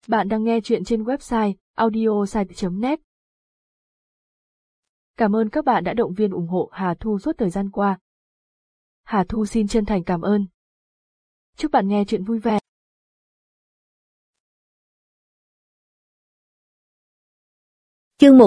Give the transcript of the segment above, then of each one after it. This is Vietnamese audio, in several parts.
Bạn đang nghe chuyện trên website audiosite.net. Cảm ơn các bạn đã động viên ủng hộ Hà Thu suốt thời gian qua. Hà Thu xin chân thành cảm ơn. Chúc bạn nghe chuyện vui vẻ. Chương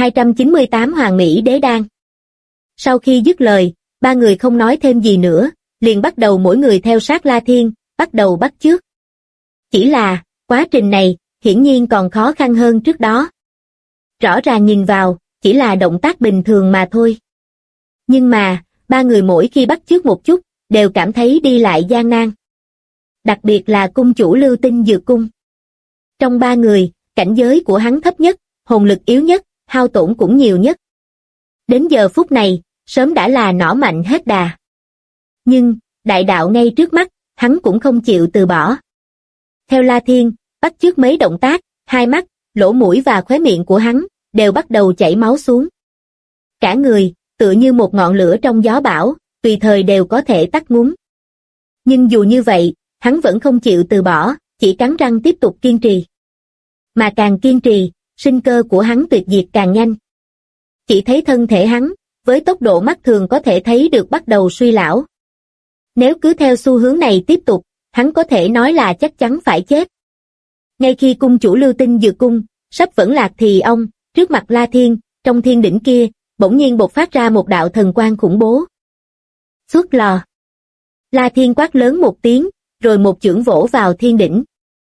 1298 Hoàng Mỹ Đế Đan. Sau khi dứt lời, ba người không nói thêm gì nữa, liền bắt đầu mỗi người theo sát La Thiên, bắt đầu bắt chước. Chỉ là, quá trình này, hiển nhiên còn khó khăn hơn trước đó. Rõ ràng nhìn vào, chỉ là động tác bình thường mà thôi. Nhưng mà, ba người mỗi khi bắt chước một chút, đều cảm thấy đi lại gian nan. Đặc biệt là cung chủ Lưu Tinh Dược Cung. Trong ba người, cảnh giới của hắn thấp nhất, hồn lực yếu nhất, hao tổn cũng nhiều nhất. Đến giờ phút này, sớm đã là nỏ mạnh hết đà. Nhưng, đại đạo ngay trước mắt, hắn cũng không chịu từ bỏ. Theo La Thiên, bắt chước mấy động tác, hai mắt, lỗ mũi và khóe miệng của hắn, đều bắt đầu chảy máu xuống. Cả người, tựa như một ngọn lửa trong gió bão, tùy thời đều có thể tắt ngúm. Nhưng dù như vậy, hắn vẫn không chịu từ bỏ, chỉ cắn răng tiếp tục kiên trì. Mà càng kiên trì, sinh cơ của hắn tuyệt diệt càng nhanh. Chỉ thấy thân thể hắn, với tốc độ mắt thường có thể thấy được bắt đầu suy lão. Nếu cứ theo xu hướng này tiếp tục, hắn có thể nói là chắc chắn phải chết. Ngay khi cung chủ Lưu Tinh Dược Cung sắp vẫn lạc thì ông, trước mặt La Thiên, trong thiên đỉnh kia, bỗng nhiên bộc phát ra một đạo thần quang khủng bố. Xuất lò. La Thiên quát lớn một tiếng, rồi một chưởng vỗ vào thiên đỉnh.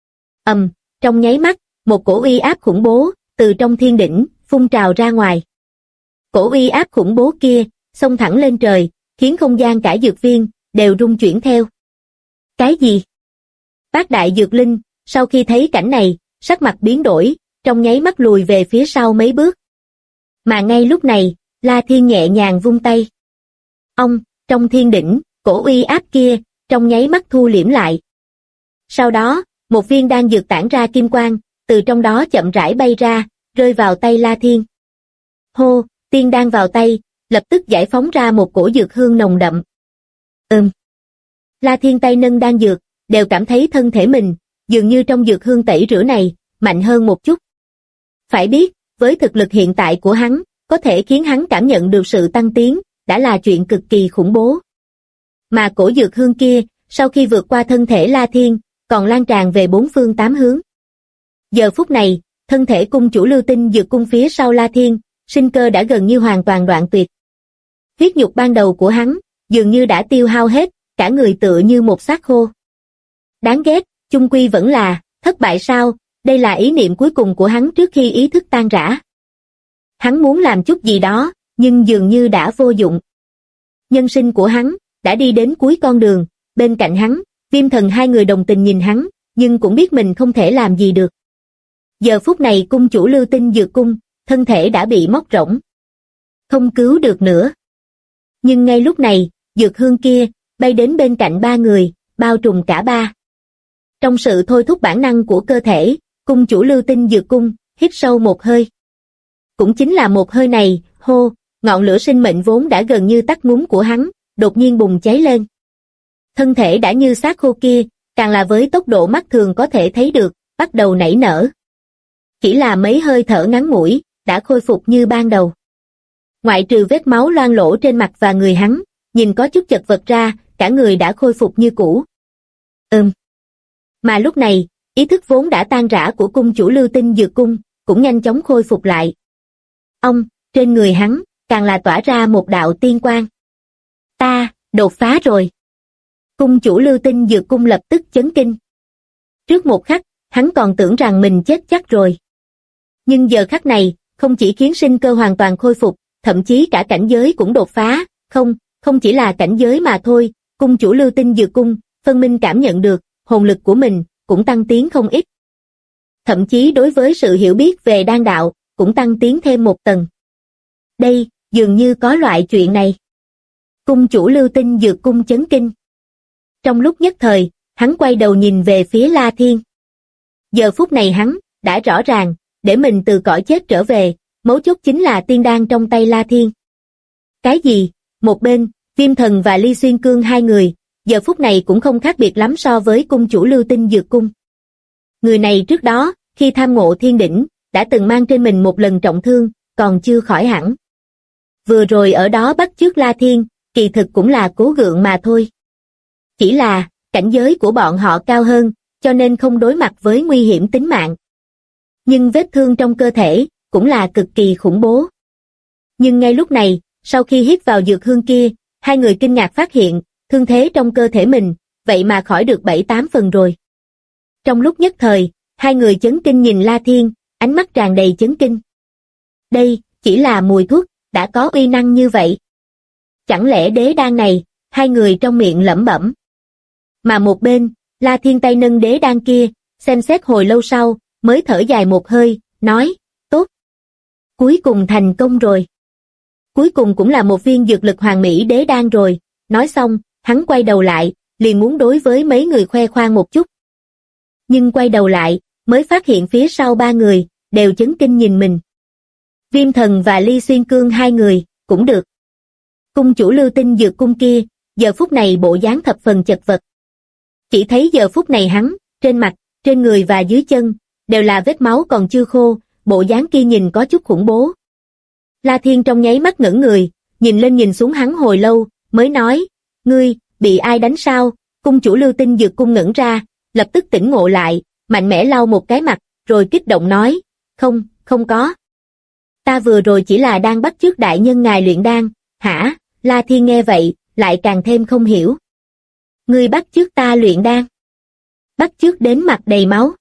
Trong nháy mắt, một cổ uy áp khủng bố, từ trong thiên đỉnh, phun trào ra ngoài. Cổ uy áp khủng bố kia, xông thẳng lên trời, khiến không gian cả dược viên, đều rung chuyển theo. Cái gì? Bát đại dược linh, sau khi thấy cảnh này, sắc mặt biến đổi, trong nháy mắt lùi về phía sau mấy bước. Mà ngay lúc này, La Thiên nhẹ nhàng vung tay. Trong thiên đỉnh, cổ uy áp kia, trong nháy mắt thu liễm lại. Sau đó, một viên đan dược tản ra kim quang, từ trong đó chậm rãi bay ra, rơi vào tay La Thiên. Hô, tiên đan vào tay, lập tức giải phóng ra một cổ dược hương nồng đậm. La Thiên tay nâng đan dược, đều cảm thấy thân thể mình, dường như trong dược hương tẩy rửa này, mạnh hơn một chút. Phải biết, với thực lực hiện tại của hắn, có thể khiến hắn cảm nhận được sự tăng tiến, đã là chuyện cực kỳ khủng bố. Mà cổ dược hương kia, sau khi vượt qua thân thể La Thiên, còn lan tràn về bốn phương tám hướng. Giờ phút này, thân thể cung chủ Lưu Tinh Dược Cung phía sau La Thiên, sinh cơ đã gần như hoàn toàn đoạn tuyệt. Huyết nhục ban đầu của hắn, dường như đã tiêu hao hết, cả người tựa như một xác khô. Đáng ghét, chung quy vẫn là, thất bại sao, đây là ý niệm cuối cùng của hắn trước khi ý thức tan rã. Hắn muốn làm chút gì đó, nhưng dường như đã vô dụng. Nhân sinh của hắn, đã đi đến cuối con đường, bên cạnh hắn, Viêm Thần hai người đồng tình nhìn hắn, nhưng cũng biết mình không thể làm gì được. Giờ phút này cung chủ Lưu Tinh Dược Cung, thân thể đã bị móc rỗng. Không cứu được nữa. Nhưng ngay lúc này, dược hương kia, bay đến bên cạnh ba người, bao trùm cả ba. Trong sự thôi thúc bản năng của cơ thể, cung chủ Lưu Tinh Dược Cung, hít sâu một hơi. Cũng chính là một hơi này, hô, ngọn lửa sinh mệnh vốn đã gần như tắt ngúm của hắn, đột nhiên bùng cháy lên. Thân thể đã như xác khô kia, càng là với tốc độ mắt thường có thể thấy được, bắt đầu nảy nở. Chỉ là mấy hơi thở ngắn ngủi, đã khôi phục như ban đầu. Ngoại trừ vết máu loang lỗ trên mặt và người hắn, nhìn có chút chật vật ra, cả người đã khôi phục như cũ. Mà lúc này, ý thức vốn đã tan rã của cung chủ Lưu Tinh Dược Cung, cũng nhanh chóng khôi phục lại. Trên người hắn, càng là tỏa ra một đạo tiên quang. Ta, đột phá rồi. Cung chủ Lưu Tinh Dược Cung lập tức chấn kinh. Trước một khắc, hắn còn tưởng rằng mình chết chắc rồi. Nhưng giờ khắc này, không chỉ khiến sinh cơ hoàn toàn khôi phục, thậm chí cả cảnh giới cũng đột phá, không chỉ là cảnh giới mà thôi, cung chủ Lưu Tinh Dược Cung, phân minh cảm nhận được, hồn lực của mình, cũng tăng tiến không ít. Thậm chí đối với sự hiểu biết về đan đạo, cũng tăng tiến thêm một tầng. Đây, dường như có loại chuyện này. Cung chủ Lưu Tinh Dược Cung chấn kinh. Trong lúc nhất thời, hắn quay đầu nhìn về phía La Thiên. Giờ phút này hắn, đã rõ ràng, để mình từ cõi chết trở về, mấu chốt chính là tiên đan trong tay La Thiên. Cái gì? Một bên, Viêm Thần và Ly Xuyên Cương hai người, giờ phút này cũng không khác biệt lắm so với cung chủ Lưu Tinh Dược Cung. Người này trước đó, khi tham ngộ thiên đỉnh, đã từng mang trên mình một lần trọng thương, còn chưa khỏi hẳn. Vừa rồi ở đó bắt chước La Thiên, kỳ thực cũng là cố gượng mà thôi. Chỉ là, cảnh giới của bọn họ cao hơn, cho nên không đối mặt với nguy hiểm tính mạng. Nhưng vết thương trong cơ thể, cũng là cực kỳ khủng bố. Nhưng ngay lúc này, sau khi hít vào dược hương kia, hai người kinh ngạc phát hiện, thương thế trong cơ thể mình, vậy mà khỏi được 7-8 phần rồi. Trong lúc nhất thời, hai người chấn kinh nhìn La Thiên, ánh mắt tràn đầy chấn kinh. Đây, chỉ là mùi thuốc, đã có uy năng như vậy. Chẳng lẽ đế đan này, hai người trong miệng lẩm bẩm. Mà một bên, La Thiên tay nâng đế đan kia, xem xét hồi lâu sau, mới thở dài một hơi, nói, tốt. Cuối cùng thành công rồi. Cuối cùng cũng là một viên dược lực hoàn mỹ đế đan rồi. Nói xong, hắn quay đầu lại, liền muốn đối với mấy người khoe khoang một chút. Nhưng quay đầu lại, mới phát hiện phía sau ba người, đều chấn kinh nhìn mình. Viêm Thần và Ly Xuyên Cương hai người, cũng được. Cung chủ Lưu Tinh dược cung kia, giờ phút này bộ dáng thập phần chật vật. Chỉ thấy giờ phút này hắn, trên mặt, trên người và dưới chân, đều là vết máu còn chưa khô, bộ dáng kia nhìn có chút khủng bố. La Thiên trong nháy mắt ngẩn người, nhìn lên nhìn xuống hắn hồi lâu, mới nói, ngươi, bị ai đánh sao? Cung chủ Lưu Tinh dược cung ngẩn ra, lập tức tỉnh ngộ lại, mạnh mẽ lau một cái mặt, rồi kích động nói, không có. Ta vừa rồi chỉ là đang bắt chước đại nhân ngài luyện đan, hả? La Thiên nghe vậy, lại càng thêm không hiểu. Ngươi bắt chước ta luyện đan? Bắt chước đến mặt đầy máu.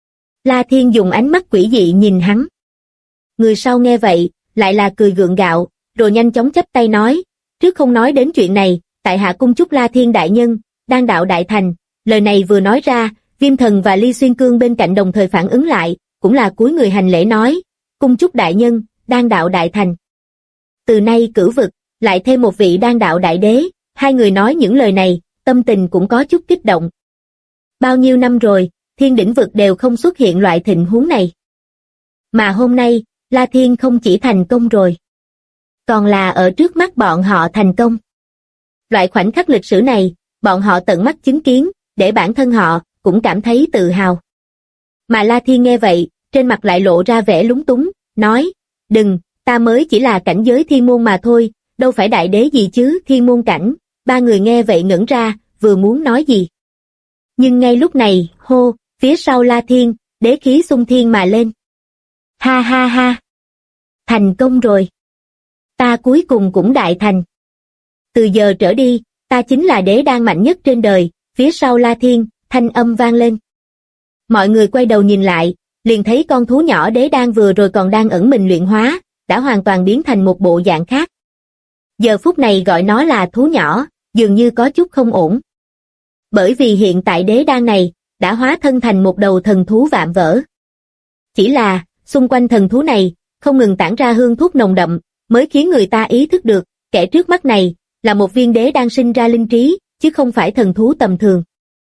La Thiên dùng ánh mắt quỷ dị nhìn hắn. Người sau nghe vậy, lại là cười gượng gạo, rồi nhanh chóng chắp tay nói, trước không nói đến chuyện này, tại hạ cung chúc La Thiên đại nhân, đan đạo đại thành. Lời này vừa nói ra, Viêm Thần và Ly Xuyên Cương bên cạnh đồng thời phản ứng lại, cũng là cúi người hành lễ nói, cung chúc đại nhân, đan đạo đại thành. Từ nay cửu vực, lại thêm một vị đan đạo đại đế, hai người nói những lời này, tâm tình cũng có chút kích động. Bao nhiêu năm rồi, thiên đỉnh vực đều không xuất hiện loại tình huống này. Mà hôm nay, La Thiên không chỉ thành công rồi, còn là ở trước mắt bọn họ thành công. Loại khoảnh khắc lịch sử này, bọn họ tận mắt chứng kiến, để bản thân họ cũng cảm thấy tự hào. Mà La Thiên nghe vậy, trên mặt lại lộ ra vẻ lúng túng, nói, đừng, ta mới chỉ là cảnh giới thiên môn mà thôi, đâu phải đại đế gì chứ, thiên môn cảnh. Ba người nghe vậy ngẩn ra, vừa muốn nói gì. Nhưng ngay lúc này, hô, phía sau La Thiên, đế khí xung thiên mà lên. Ha ha ha! Thành công rồi! Ta cuối cùng cũng đại thành. Từ giờ trở đi, ta chính là đế đan mạnh nhất trên đời, phía sau La Thiên, thanh âm vang lên. Mọi người quay đầu nhìn lại, liền thấy con thú nhỏ đế đan vừa rồi còn đang ẩn mình luyện hóa, đã hoàn toàn biến thành một bộ dạng khác. Giờ phút này gọi nó là thú nhỏ, dường như có chút không ổn. Bởi vì hiện tại đế đan này, đã hóa thân thành một đầu thần thú vạm vỡ. Chỉ là, xung quanh thần thú này, không ngừng tản ra hương thuốc nồng đậm, mới khiến người ta ý thức được, kẻ trước mắt này, là một viên đế đang sinh ra linh trí, chứ không phải thần thú tầm thường.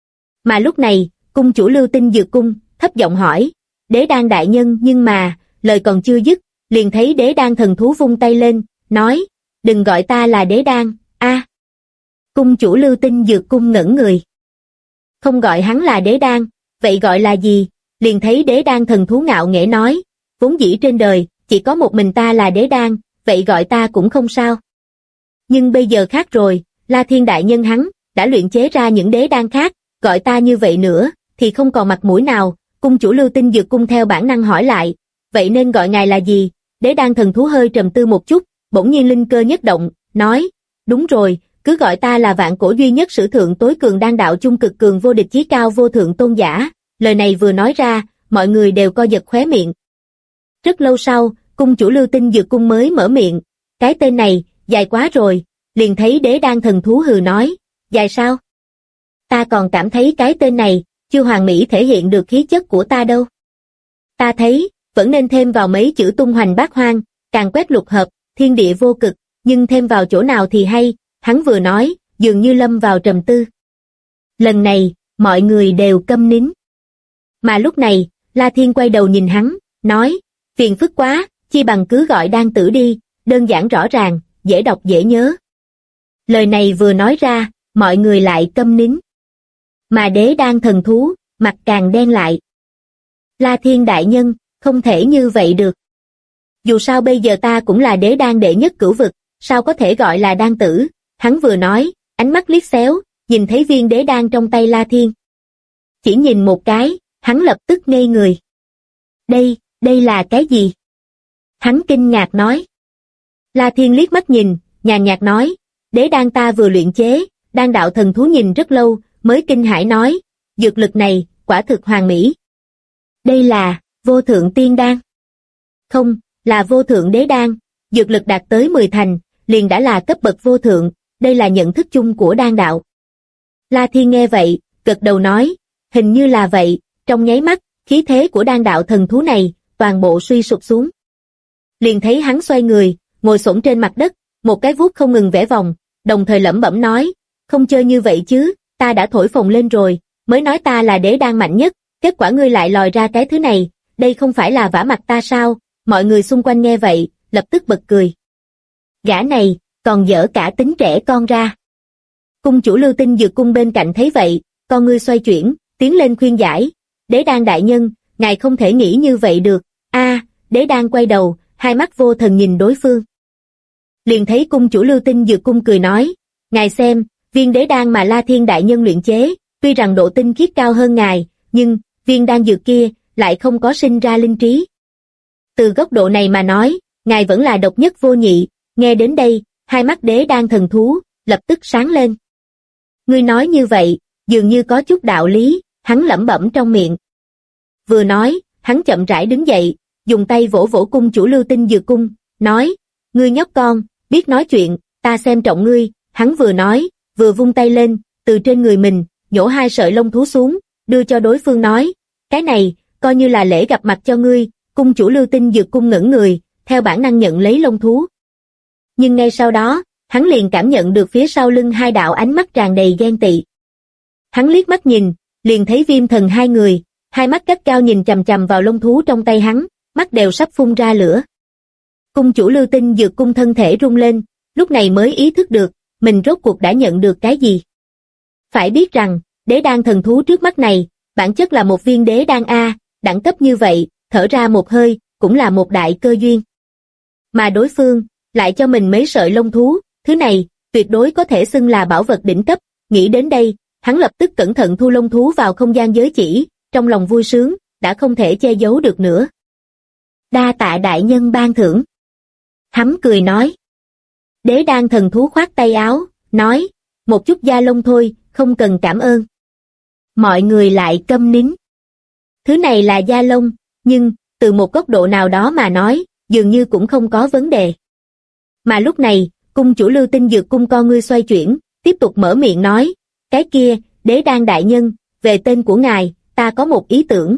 Mà lúc này, cung chủ Lưu Tinh dược cung, thấp giọng hỏi, đế đan đại nhân, nhưng mà, lời còn chưa dứt, liền thấy đế đan thần thú vung tay lên, nói, đừng gọi ta là đế đan, a. Cung chủ Lưu Tinh dược cung ngẩn người. Không gọi hắn là đế đan, vậy gọi là gì? Liền thấy đế đan thần thú ngạo nghễ nói, vốn dĩ trên đời, chỉ có một mình ta là đế đan, vậy gọi ta cũng không sao. Nhưng bây giờ khác rồi, La Thiên đại nhân hắn, đã luyện chế ra những đế đan khác, gọi ta như vậy nữa, thì không còn mặt mũi nào. Cung chủ Lưu Tinh dược cung theo bản năng hỏi lại, vậy nên gọi ngài là gì? Đế đan thần thú hơi trầm tư một chút, bỗng nhiên linh cơ nhất động, nói, đúng rồi, cứ gọi ta là vạn cổ duy nhất sử thượng tối cường đan đạo chung cực cường vô địch chí cao vô thượng tôn giả. Lời này vừa nói ra, mọi người đều co giật khóe miệng. Rất lâu sau, cung chủ Lưu Tinh dược cung mới mở miệng, cái tên này, dài quá rồi. Liền thấy đế đan thần thú hừ nói, dài sao? Ta còn cảm thấy cái tên này, chưa hoàn mỹ thể hiện được khí chất của ta đâu. Ta thấy, vẫn nên thêm vào mấy chữ tung hoành bát hoang, càng quét lục hợp, thiên địa vô cực, nhưng thêm vào chỗ nào thì hay. Hắn vừa nói, dường như lâm vào trầm tư. Lần này, mọi người đều câm nín. Mà lúc này, La Thiên quay đầu nhìn hắn, nói, phiền phức quá, chi bằng cứ gọi đan tử đi, đơn giản rõ ràng, dễ đọc dễ nhớ. Lời này vừa nói ra, mọi người lại câm nín. Mà đế đan thần thú, mặt càng đen lại. La Thiên đại nhân, không thể như vậy được. Dù sao bây giờ ta cũng là đế đan đệ nhất cửu vực, sao có thể gọi là đan tử, hắn vừa nói, ánh mắt liếc xéo, nhìn thấy viên đế đan trong tay La Thiên. Chỉ nhìn một cái, hắn lập tức ngây người. Đây là cái gì? Hắn kinh ngạc nói. La Thiên liếc mắt nhìn, nhàn nhạt nói, đế đan ta vừa luyện chế, đan đạo thần thú nhìn rất lâu, mới kinh hãi nói, dược lực này, quả thực hoàn mỹ. Đây là, vô thượng tiên đan. Không, là vô thượng đế đan, dược lực đạt tới 10 thành, liền đã là cấp bậc vô thượng, đây là nhận thức chung của đan đạo. La Thiên nghe vậy, gật đầu nói, hình như là vậy, trong nháy mắt, khí thế của đan đạo thần thú này, toàn bộ suy sụp xuống. Liền thấy hắn xoay người, ngồi xổm trên mặt đất, một cái vuốt không ngừng vẽ vòng, đồng thời lẩm bẩm nói, không chơi như vậy chứ, ta đã thổi phồng lên rồi, mới nói ta là đế đan mạnh nhất, kết quả ngươi lại lòi ra cái thứ này, đây không phải là vả mặt ta sao? Mọi người xung quanh nghe vậy, lập tức bật cười. Gã này, còn dở cả tính trẻ con ra. Cung chủ Lưu Tinh Dược Cung bên cạnh thấy vậy, con ngươi xoay chuyển, tiến lên khuyên giải. Đế đan đại nhân, ngài không thể nghĩ như vậy được. Đế đan quay đầu, hai mắt vô thần nhìn đối phương. Liền thấy cung chủ Lưu Tinh Dược Cung cười nói, ngài xem, viên đế đan mà La Thiên đại nhân luyện chế, tuy rằng độ tinh khiết cao hơn ngài, nhưng, viên đan dược kia, lại không có sinh ra linh trí. Từ góc độ này mà nói, ngài vẫn là độc nhất vô nhị, nghe đến đây, hai mắt đế đan thần thú, lập tức sáng lên. Ngươi nói như vậy, dường như có chút đạo lý, hắn lẩm bẩm trong miệng. Vừa nói, hắn chậm rãi đứng dậy, dùng tay vỗ vỗ cung chủ Lưu Tinh Dược Cung, nói, ngươi nhóc con, biết nói chuyện, ta xem trọng ngươi, hắn vừa nói, vừa vung tay lên, từ trên người mình, nhổ hai sợi lông thú xuống, đưa cho đối phương nói, cái này, coi như là lễ gặp mặt cho ngươi. Cung chủ Lưu Tinh Dược Cung ngẩn người, theo bản năng nhận lấy lông thú. Nhưng ngay sau đó, hắn liền cảm nhận được phía sau lưng hai đạo ánh mắt tràn đầy ghen tị. Hắn liếc mắt nhìn, liền thấy Viêm Thần hai người, hai mắt gắt cao nhìn chằm chằm vào lông thú trong tay hắn, mắt đều sắp phun ra lửa. Cung chủ Lưu Tinh Dược Cung thân thể rung lên, lúc này mới ý thức được, mình rốt cuộc đã nhận được cái gì. Phải biết rằng, đế đan thần thú trước mắt này, bản chất là một viên đế đan A, đẳng cấp như vậy, thở ra một hơi, cũng là một đại cơ duyên. Mà đối phương, lại cho mình mấy sợi lông thú, thứ này, tuyệt đối có thể xưng là bảo vật đỉnh cấp, nghĩ đến đây, hắn lập tức cẩn thận thu lông thú vào không gian giới chỉ, trong lòng vui sướng, đã không thể che giấu được nữa. Đa tạ đại nhân ban thưởng. Hắn cười nói. Đế đan thần thú khoát tay áo, nói, một chút da lông thôi, không cần cảm ơn. Mọi người lại câm nín. Thứ này là da lông, nhưng, từ một góc độ nào đó mà nói, dường như cũng không có vấn đề. Mà lúc này, cung chủ Lưu Tinh Dược Cung con ngươi xoay chuyển, tiếp tục mở miệng nói, cái kia, đế đan đại nhân, về tên của ngài, ta có một ý tưởng,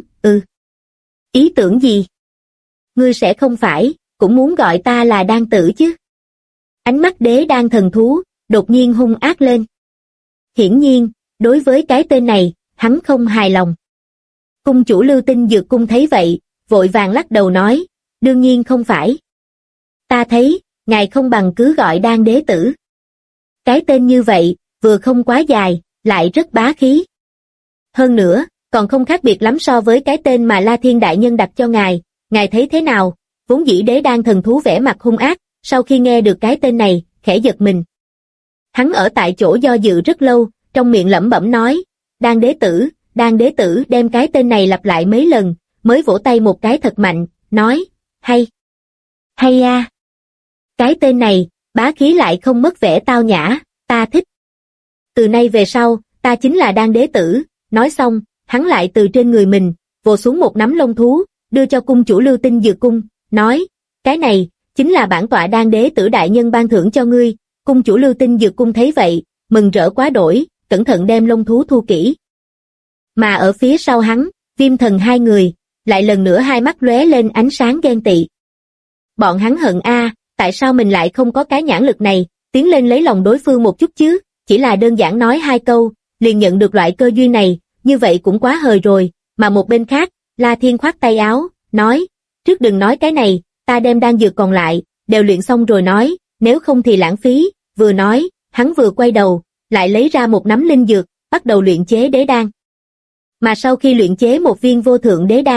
Ý tưởng gì? Ngươi sẽ không phải, cũng muốn gọi ta là đan tử chứ? Ánh mắt đế đan thần thú, đột nhiên hung ác lên. Hiển nhiên, đối với cái tên này, hắn không hài lòng. Cung chủ Lưu Tinh Dược Cung thấy vậy, vội vàng lắc đầu nói, đương nhiên không phải. Ta thấy, ngài không bằng cứ gọi đan đế tử. Cái tên như vậy, vừa không quá dài, lại rất bá khí. Hơn nữa, còn không khác biệt lắm so với cái tên mà La Thiên đại nhân đặt cho ngài thấy thế nào? Vốn dĩ đế đan thần thú vẻ mặt hung ác, sau khi nghe được cái tên này, khẽ giật mình. Hắn ở tại chỗ do dự rất lâu, trong miệng lẩm bẩm nói, đan đế tử đem cái tên này lặp lại mấy lần, mới vỗ tay một cái thật mạnh, nói, hay a. Cái tên này, bá khí lại không mất vẻ tao nhã, ta thích. Từ nay về sau, ta chính là đan đế tử, nói xong, hắn lại từ trên người mình, vồ xuống một nắm lông thú, đưa cho cung chủ Lưu Tinh Dược Cung, nói, cái này, chính là bản tọa đan đế tử đại nhân ban thưởng cho ngươi. Cung chủ Lưu Tinh Dược Cung thấy vậy, mừng rỡ quá đổi, cẩn thận đem lông thú thu kỹ. Mà ở phía sau hắn, Viêm Thần hai người, lại lần nữa hai mắt lóe lên ánh sáng ghen tị. Bọn hắn hận tại sao mình lại không có cái nhãn lực này, tiến lên lấy lòng đối phương một chút chứ, chỉ là đơn giản nói hai câu, liền nhận được loại cơ duyên này, như vậy cũng quá hời rồi. Mà một bên khác, La Thiên khoát tay áo, nói, trước đừng nói cái này, ta đem đan dược còn lại, đều luyện xong rồi nói, nếu không thì lãng phí. Vừa nói, hắn vừa quay đầu, lại lấy ra một nắm linh dược, bắt đầu luyện chế đế đan. Mà sau khi luyện chế một viên vô thượng đế đan,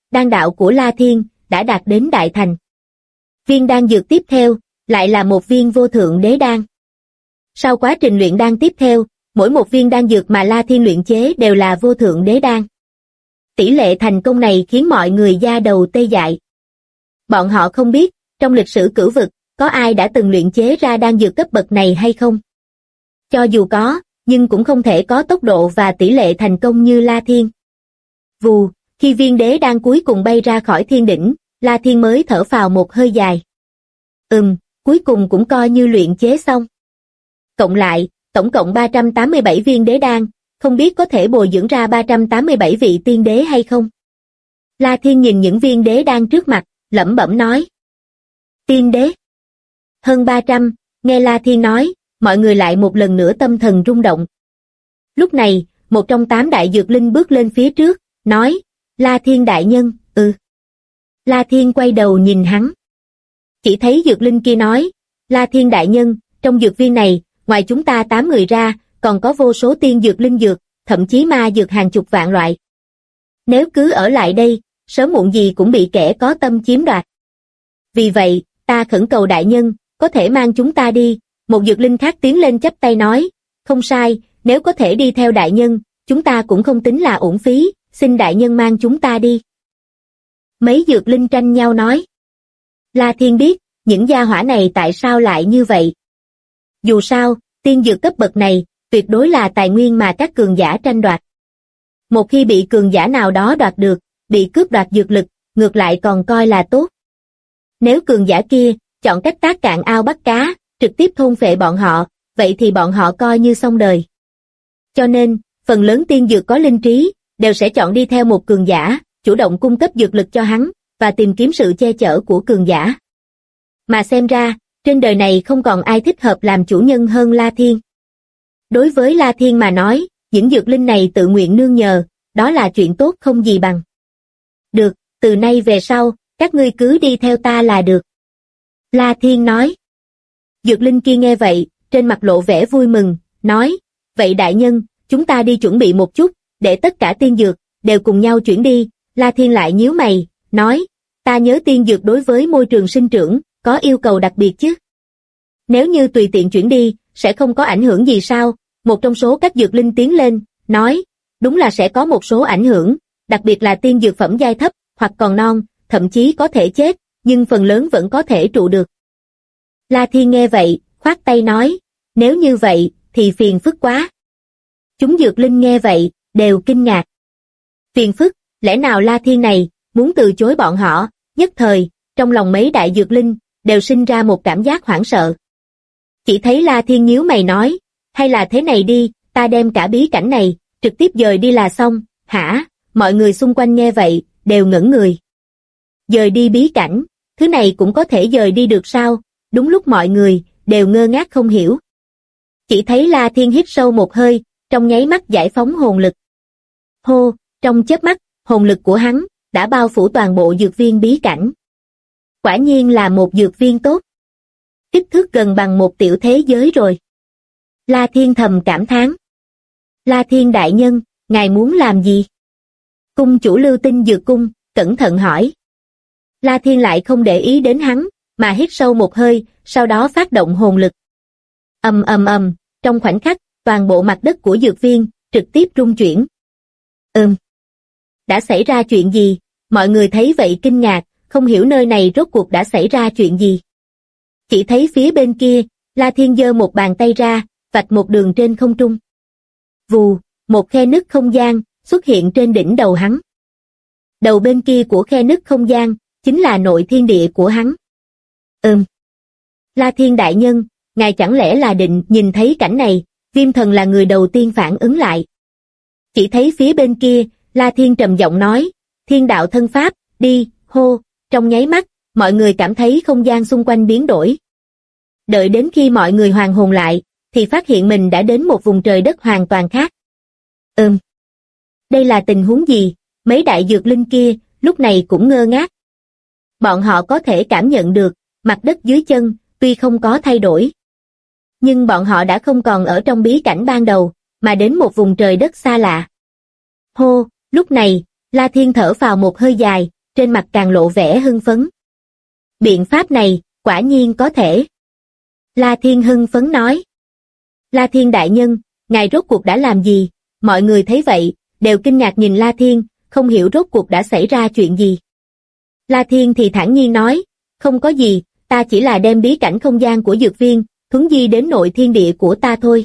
đan đạo của La Thiên đã đạt đến đại thành. Viên đan dược tiếp theo lại là một viên vô thượng đế đan. Sau quá trình luyện đan tiếp theo, mỗi một viên đan dược mà La Thiên luyện chế đều là vô thượng đế đan. Tỷ lệ thành công này khiến mọi người da đầu tê dại. Bọn họ không biết, trong lịch sử cửu vực, có ai đã từng luyện chế ra đan dược cấp bậc này hay không? Cho dù có, nhưng cũng không thể có tốc độ và tỷ lệ thành công như La Thiên. Vù, khi viên đế đan cuối cùng bay ra khỏi thiên đỉnh, La Thiên mới thở phào một hơi dài. Cuối cùng cũng coi như luyện chế xong. Cộng lại, tổng cộng 387 viên đế đan, không biết có thể bồi dưỡng ra 387 vị tiên đế hay không? La Thiên nhìn những viên đế đan trước mặt, lẩm bẩm nói. Tiên đế? Hơn 300, nghe La Thiên nói, mọi người lại một lần nữa tâm thần rung động. Lúc này, một trong 8 đại dược linh bước lên phía trước, nói, La Thiên đại nhân, La Thiên quay đầu nhìn hắn. Chỉ thấy dược linh kia nói, La Thiên đại nhân, trong dược viên này, ngoài chúng ta 8 người ra, còn có vô số tiên dược linh dược, thậm chí ma dược hàng chục vạn loại. Nếu cứ ở lại đây, sớm muộn gì cũng bị kẻ có tâm chiếm đoạt. Vì vậy, ta khẩn cầu đại nhân, có thể mang chúng ta đi. Một dược linh khác tiến lên chắp tay nói, không sai, nếu có thể đi theo đại nhân, chúng ta cũng không tính là uổng phí, xin đại nhân mang chúng ta đi. Mấy dược linh tranh nhau nói. La Thiên biết, những gia hỏa này tại sao lại như vậy. Dù sao, tiên dược cấp bậc này, tuyệt đối là tài nguyên mà các cường giả tranh đoạt. Một khi bị cường giả nào đó đoạt được, bị cướp đoạt dược lực, ngược lại còn coi là tốt. Nếu cường giả kia, chọn cách tác cạn ao bắt cá, trực tiếp thôn phệ bọn họ, vậy thì bọn họ coi như xong đời. Cho nên, phần lớn tiên dược có linh trí, đều sẽ chọn đi theo một cường giả, chủ động cung cấp dược lực cho hắn, và tìm kiếm sự che chở của cường giả. Mà xem ra, trên đời này không còn ai thích hợp làm chủ nhân hơn La Thiên. Đối với La Thiên mà nói, những dược linh này tự nguyện nương nhờ, đó là chuyện tốt không gì bằng. Được, từ nay về sau, các ngươi cứ đi theo ta là được. La Thiên nói. Dược linh kia nghe vậy, trên mặt lộ vẻ vui mừng, nói, vậy đại nhân, chúng ta đi chuẩn bị một chút, để tất cả tiên dược, đều cùng nhau chuyển đi. La Thiên lại nhíu mày, nói, ta nhớ tiên dược đối với môi trường sinh trưởng, có yêu cầu đặc biệt chứ. Nếu như tùy tiện chuyển đi, sẽ không có ảnh hưởng gì sao? Một trong số các dược linh tiến lên, nói, đúng là sẽ có một số ảnh hưởng, đặc biệt là tiên dược phẩm giai thấp, hoặc còn non, thậm chí có thể chết, nhưng phần lớn vẫn có thể trụ được. La Thiên nghe vậy, khoát tay nói, nếu như vậy, thì phiền phức quá. Chúng dược linh nghe vậy, đều kinh ngạc. Phiền phức, lẽ nào La Thiên này, muốn từ chối bọn họ, nhất thời, trong lòng mấy đại dược linh, đều sinh ra một cảm giác hoảng sợ. Chỉ thấy La Thiên nhíu mày nói, hay là thế này đi, ta đem cả bí cảnh này, trực tiếp dời đi là xong, hả? Mọi người xung quanh nghe vậy, đều ngẩn người. Dời đi bí cảnh, thứ này cũng có thể dời đi được sao? Đúng lúc mọi người, đều ngơ ngác không hiểu. Chỉ thấy La Thiên hít sâu một hơi, trong nháy mắt giải phóng hồn lực. Hô, trong chớp mắt, hồn lực của hắn, đã bao phủ toàn bộ dược viên bí cảnh. Quả nhiên là một dược viên tốt. Kích thước gần bằng một tiểu thế giới rồi. La Thiên thầm cảm thán. La Thiên đại nhân, ngài muốn làm gì? Cung chủ Lưu Tinh Dược Cung, cẩn thận hỏi. La Thiên lại không để ý đến hắn, mà hít sâu một hơi, sau đó phát động hồn lực. Ầm ầm ầm, trong khoảnh khắc, toàn bộ mặt đất của dược viên, trực tiếp rung chuyển. Đã xảy ra chuyện gì? Mọi người thấy vậy kinh ngạc, không hiểu nơi này rốt cuộc đã xảy ra chuyện gì. Chỉ thấy phía bên kia, La Thiên giơ một bàn tay ra, vạch một đường trên không trung. Vù, một khe nứt không gian, xuất hiện trên đỉnh đầu hắn. Đầu bên kia của khe nứt không gian, chính là nội thiên địa của hắn. La Thiên đại nhân, ngài chẳng lẽ là định nhìn thấy cảnh này, Viêm Thần là người đầu tiên phản ứng lại. Chỉ thấy phía bên kia, La Thiên trầm giọng nói, thiên đạo thân pháp, đi, hô, trong nháy mắt, mọi người cảm thấy không gian xung quanh biến đổi. Đợi đến khi mọi người hoàn hồn lại, thì phát hiện mình đã đến một vùng trời đất hoàn toàn khác. Đây là tình huống gì? Mấy đại dược linh kia, lúc này cũng ngơ ngác. Bọn họ có thể cảm nhận được, mặt đất dưới chân, tuy không có thay đổi. Nhưng bọn họ đã không còn ở trong bí cảnh ban đầu, mà đến một vùng trời đất xa lạ. Hô, lúc này, La Thiên thở phào một hơi dài, trên mặt càng lộ vẻ hưng phấn. Biện pháp này, quả nhiên có thể. La Thiên hưng phấn nói. La Thiên đại nhân, ngài rốt cuộc đã làm gì? Mọi người thấy vậy, đều kinh ngạc nhìn La Thiên, không hiểu rốt cuộc đã xảy ra chuyện gì. La Thiên thì thản nhiên nói, không có gì, ta chỉ là đem bí cảnh không gian của dược viên, thuấn di đến nội thiên địa của ta thôi.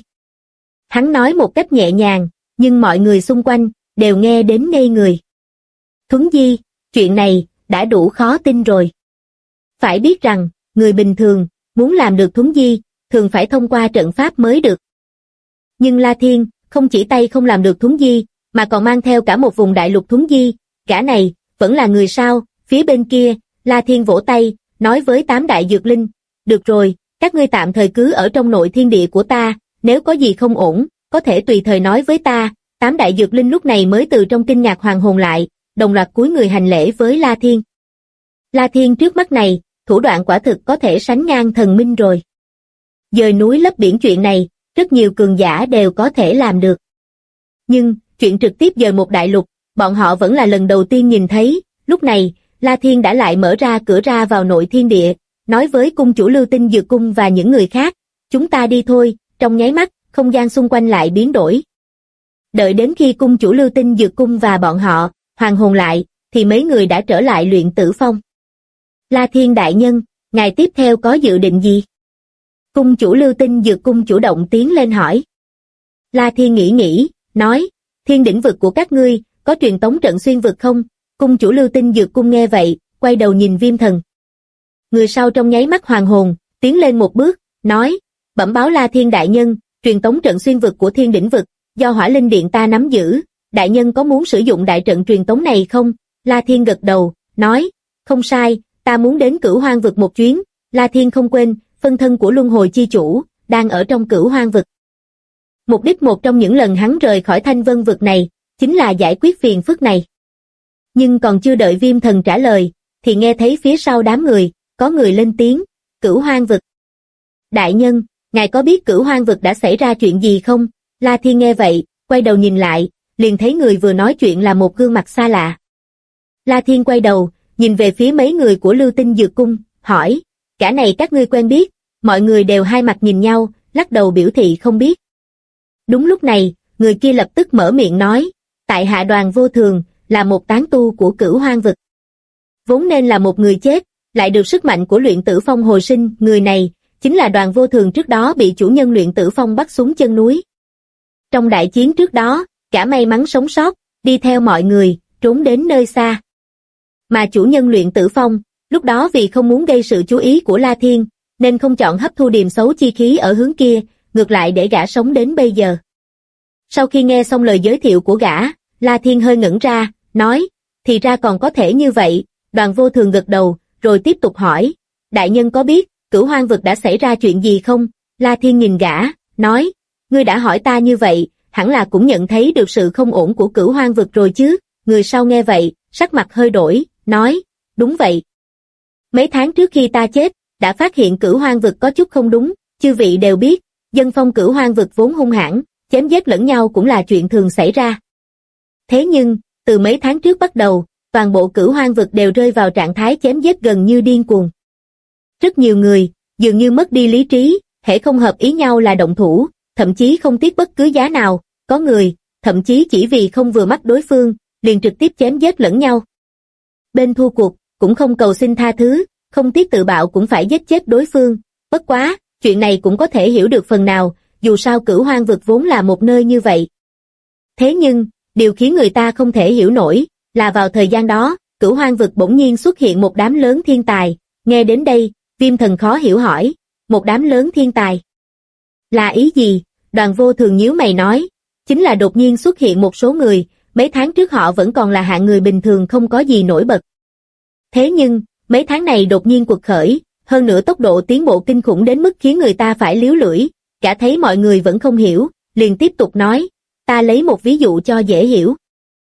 Hắn nói một cách nhẹ nhàng, nhưng mọi người xung quanh, đều nghe đến ngây người. Thuấn di, chuyện này, đã đủ khó tin rồi. Phải biết rằng, người bình thường, muốn làm được thuấn di, thường phải thông qua trận pháp mới được. Nhưng La Thiên, không chỉ tay không làm được thuấn di, mà còn mang theo cả một vùng đại lục thuấn di, gã này, vẫn là người sao? Phía bên kia, La Thiên vỗ tay, nói với 8 đại dược linh, được rồi, các ngươi tạm thời cứ ở trong nội thiên địa của ta, nếu có gì không ổn, có thể tùy thời nói với ta. 8 đại dược linh lúc này mới từ trong kinh ngạc hoàn hồn lại, đồng loạt cúi người hành lễ với La Thiên. La Thiên trước mắt này, thủ đoạn quả thực có thể sánh ngang thần minh rồi. Dời núi lấp biển chuyện này, rất nhiều cường giả đều có thể làm được. Nhưng, chuyện trực tiếp dời một đại lục, bọn họ vẫn là lần đầu tiên nhìn thấy. Lúc này, La Thiên đã lại mở ra cửa ra vào nội thiên địa, nói với cung chủ Lưu Tinh Dược Cung và những người khác, chúng ta đi thôi. Trong nháy mắt, không gian xung quanh lại biến đổi. Đợi đến khi cung chủ Lưu Tinh Dược Cung và bọn họ hoàn hồn lại, thì mấy người đã trở lại luyện tử phong. La Thiên đại nhân, ngài tiếp theo có dự định gì? Cung chủ Lưu Tinh Dược Cung chủ động tiến lên hỏi. La Thiên nghĩ, nói, thiên đỉnh vực của các ngươi, có truyền tống trận xuyên vực không? Cung chủ Lưu Tinh Dược Cung nghe vậy, quay đầu nhìn Viêm Thần. Người sau trong nháy mắt hoàn hồn, tiến lên một bước, nói, bẩm báo La Thiên đại nhân, truyền tống trận xuyên vực của thiên đỉnh vực, do Hỏa Linh Điện ta nắm giữ, đại nhân có muốn sử dụng đại trận truyền tống này không? La Thiên gật đầu, nói, không sai, ta muốn đến Cửu Hoang vực một chuyến. La Thiên không quên, phân thân của Luân Hồi chi chủ, đang ở trong Cửu Hoang vực. Mục đích một trong những lần hắn rời khỏi Thanh Vân vực này, chính là giải quyết phiền phức này. Nhưng còn chưa đợi Viêm Thần trả lời, thì nghe thấy phía sau đám người, có người lên tiếng, Cửu Hoang vực. Đại nhân, ngài có biết Cửu Hoang vực đã xảy ra chuyện gì không? La Thiên nghe vậy, quay đầu nhìn lại, liền thấy người vừa nói chuyện là một gương mặt xa lạ. La Thiên quay đầu, nhìn về phía mấy người của Lưu Tinh Dược Cung, hỏi, cả này các ngươi quen biết? Mọi người đều hai mặt nhìn nhau, lắc đầu biểu thị không biết. Đúng lúc này, người kia lập tức mở miệng nói, tại hạ Đoàn Vô Thường, là một tán tu của Cửu Hoang vực. Vốn nên là một người chết, lại được sức mạnh của luyện tử phong hồi sinh, người này, chính là Đoàn Vô Thường trước đó bị chủ nhân luyện tử phong bắt xuống chân núi. Trong đại chiến trước đó, cả may mắn sống sót, đi theo mọi người, trốn đến nơi xa. Mà chủ nhân luyện tử phong, lúc đó vì không muốn gây sự chú ý của La Thiên, nên không chọn hấp thu điềm xấu chi khí ở hướng kia, ngược lại để gã sống đến bây giờ. Sau khi nghe xong lời giới thiệu của gã, La Thiên hơi ngẩn ra, nói, thì ra còn có thể như vậy. Đoàn Vô Thường gật đầu, rồi tiếp tục hỏi, đại nhân có biết, Cửu Hoang vực đã xảy ra chuyện gì không? La Thiên nhìn gã, nói, ngươi đã hỏi ta như vậy, hẳn là cũng nhận thấy được sự không ổn của Cửu Hoang vực rồi chứ? Người sau nghe vậy, sắc mặt hơi đổi, nói, đúng vậy. Mấy tháng trước khi ta chết, đã phát hiện Cửu Hoang vực có chút không đúng, chư vị đều biết, dân phong Cửu Hoang vực vốn hung hãn, chém giết lẫn nhau cũng là chuyện thường xảy ra. Thế nhưng, từ mấy tháng trước bắt đầu, toàn bộ Cửu Hoang vực đều rơi vào trạng thái chém giết gần như điên cuồng. Rất nhiều người, dường như mất đi lý trí, hễ không hợp ý nhau là động thủ, thậm chí không tiếc bất cứ giá nào, có người, thậm chí chỉ vì không vừa mắt đối phương, liền trực tiếp chém giết lẫn nhau. Bên thua cuộc, cũng không cầu xin tha thứ, không tiếc tự bạo cũng phải giết chết đối phương. Bất quá, chuyện này cũng có thể hiểu được phần nào, dù sao Cửu Hoang vực vốn là một nơi như vậy. Thế nhưng, điều khiến người ta không thể hiểu nổi, là vào thời gian đó, Cửu Hoang vực bỗng nhiên xuất hiện một đám lớn thiên tài. Nghe đến đây, Viêm Thần khó hiểu hỏi, một đám lớn thiên tài. Là ý gì? Đoàn Vô Thường nhíu mày nói, chính là đột nhiên xuất hiện một số người, mấy tháng trước họ vẫn còn là hạng người bình thường không có gì nổi bật. Thế nhưng, mấy tháng này đột nhiên quật khởi, hơn nữa tốc độ tiến bộ kinh khủng đến mức khiến người ta phải liếu lưỡi, cả thấy mọi người vẫn không hiểu, liền tiếp tục nói, ta lấy một ví dụ cho dễ hiểu.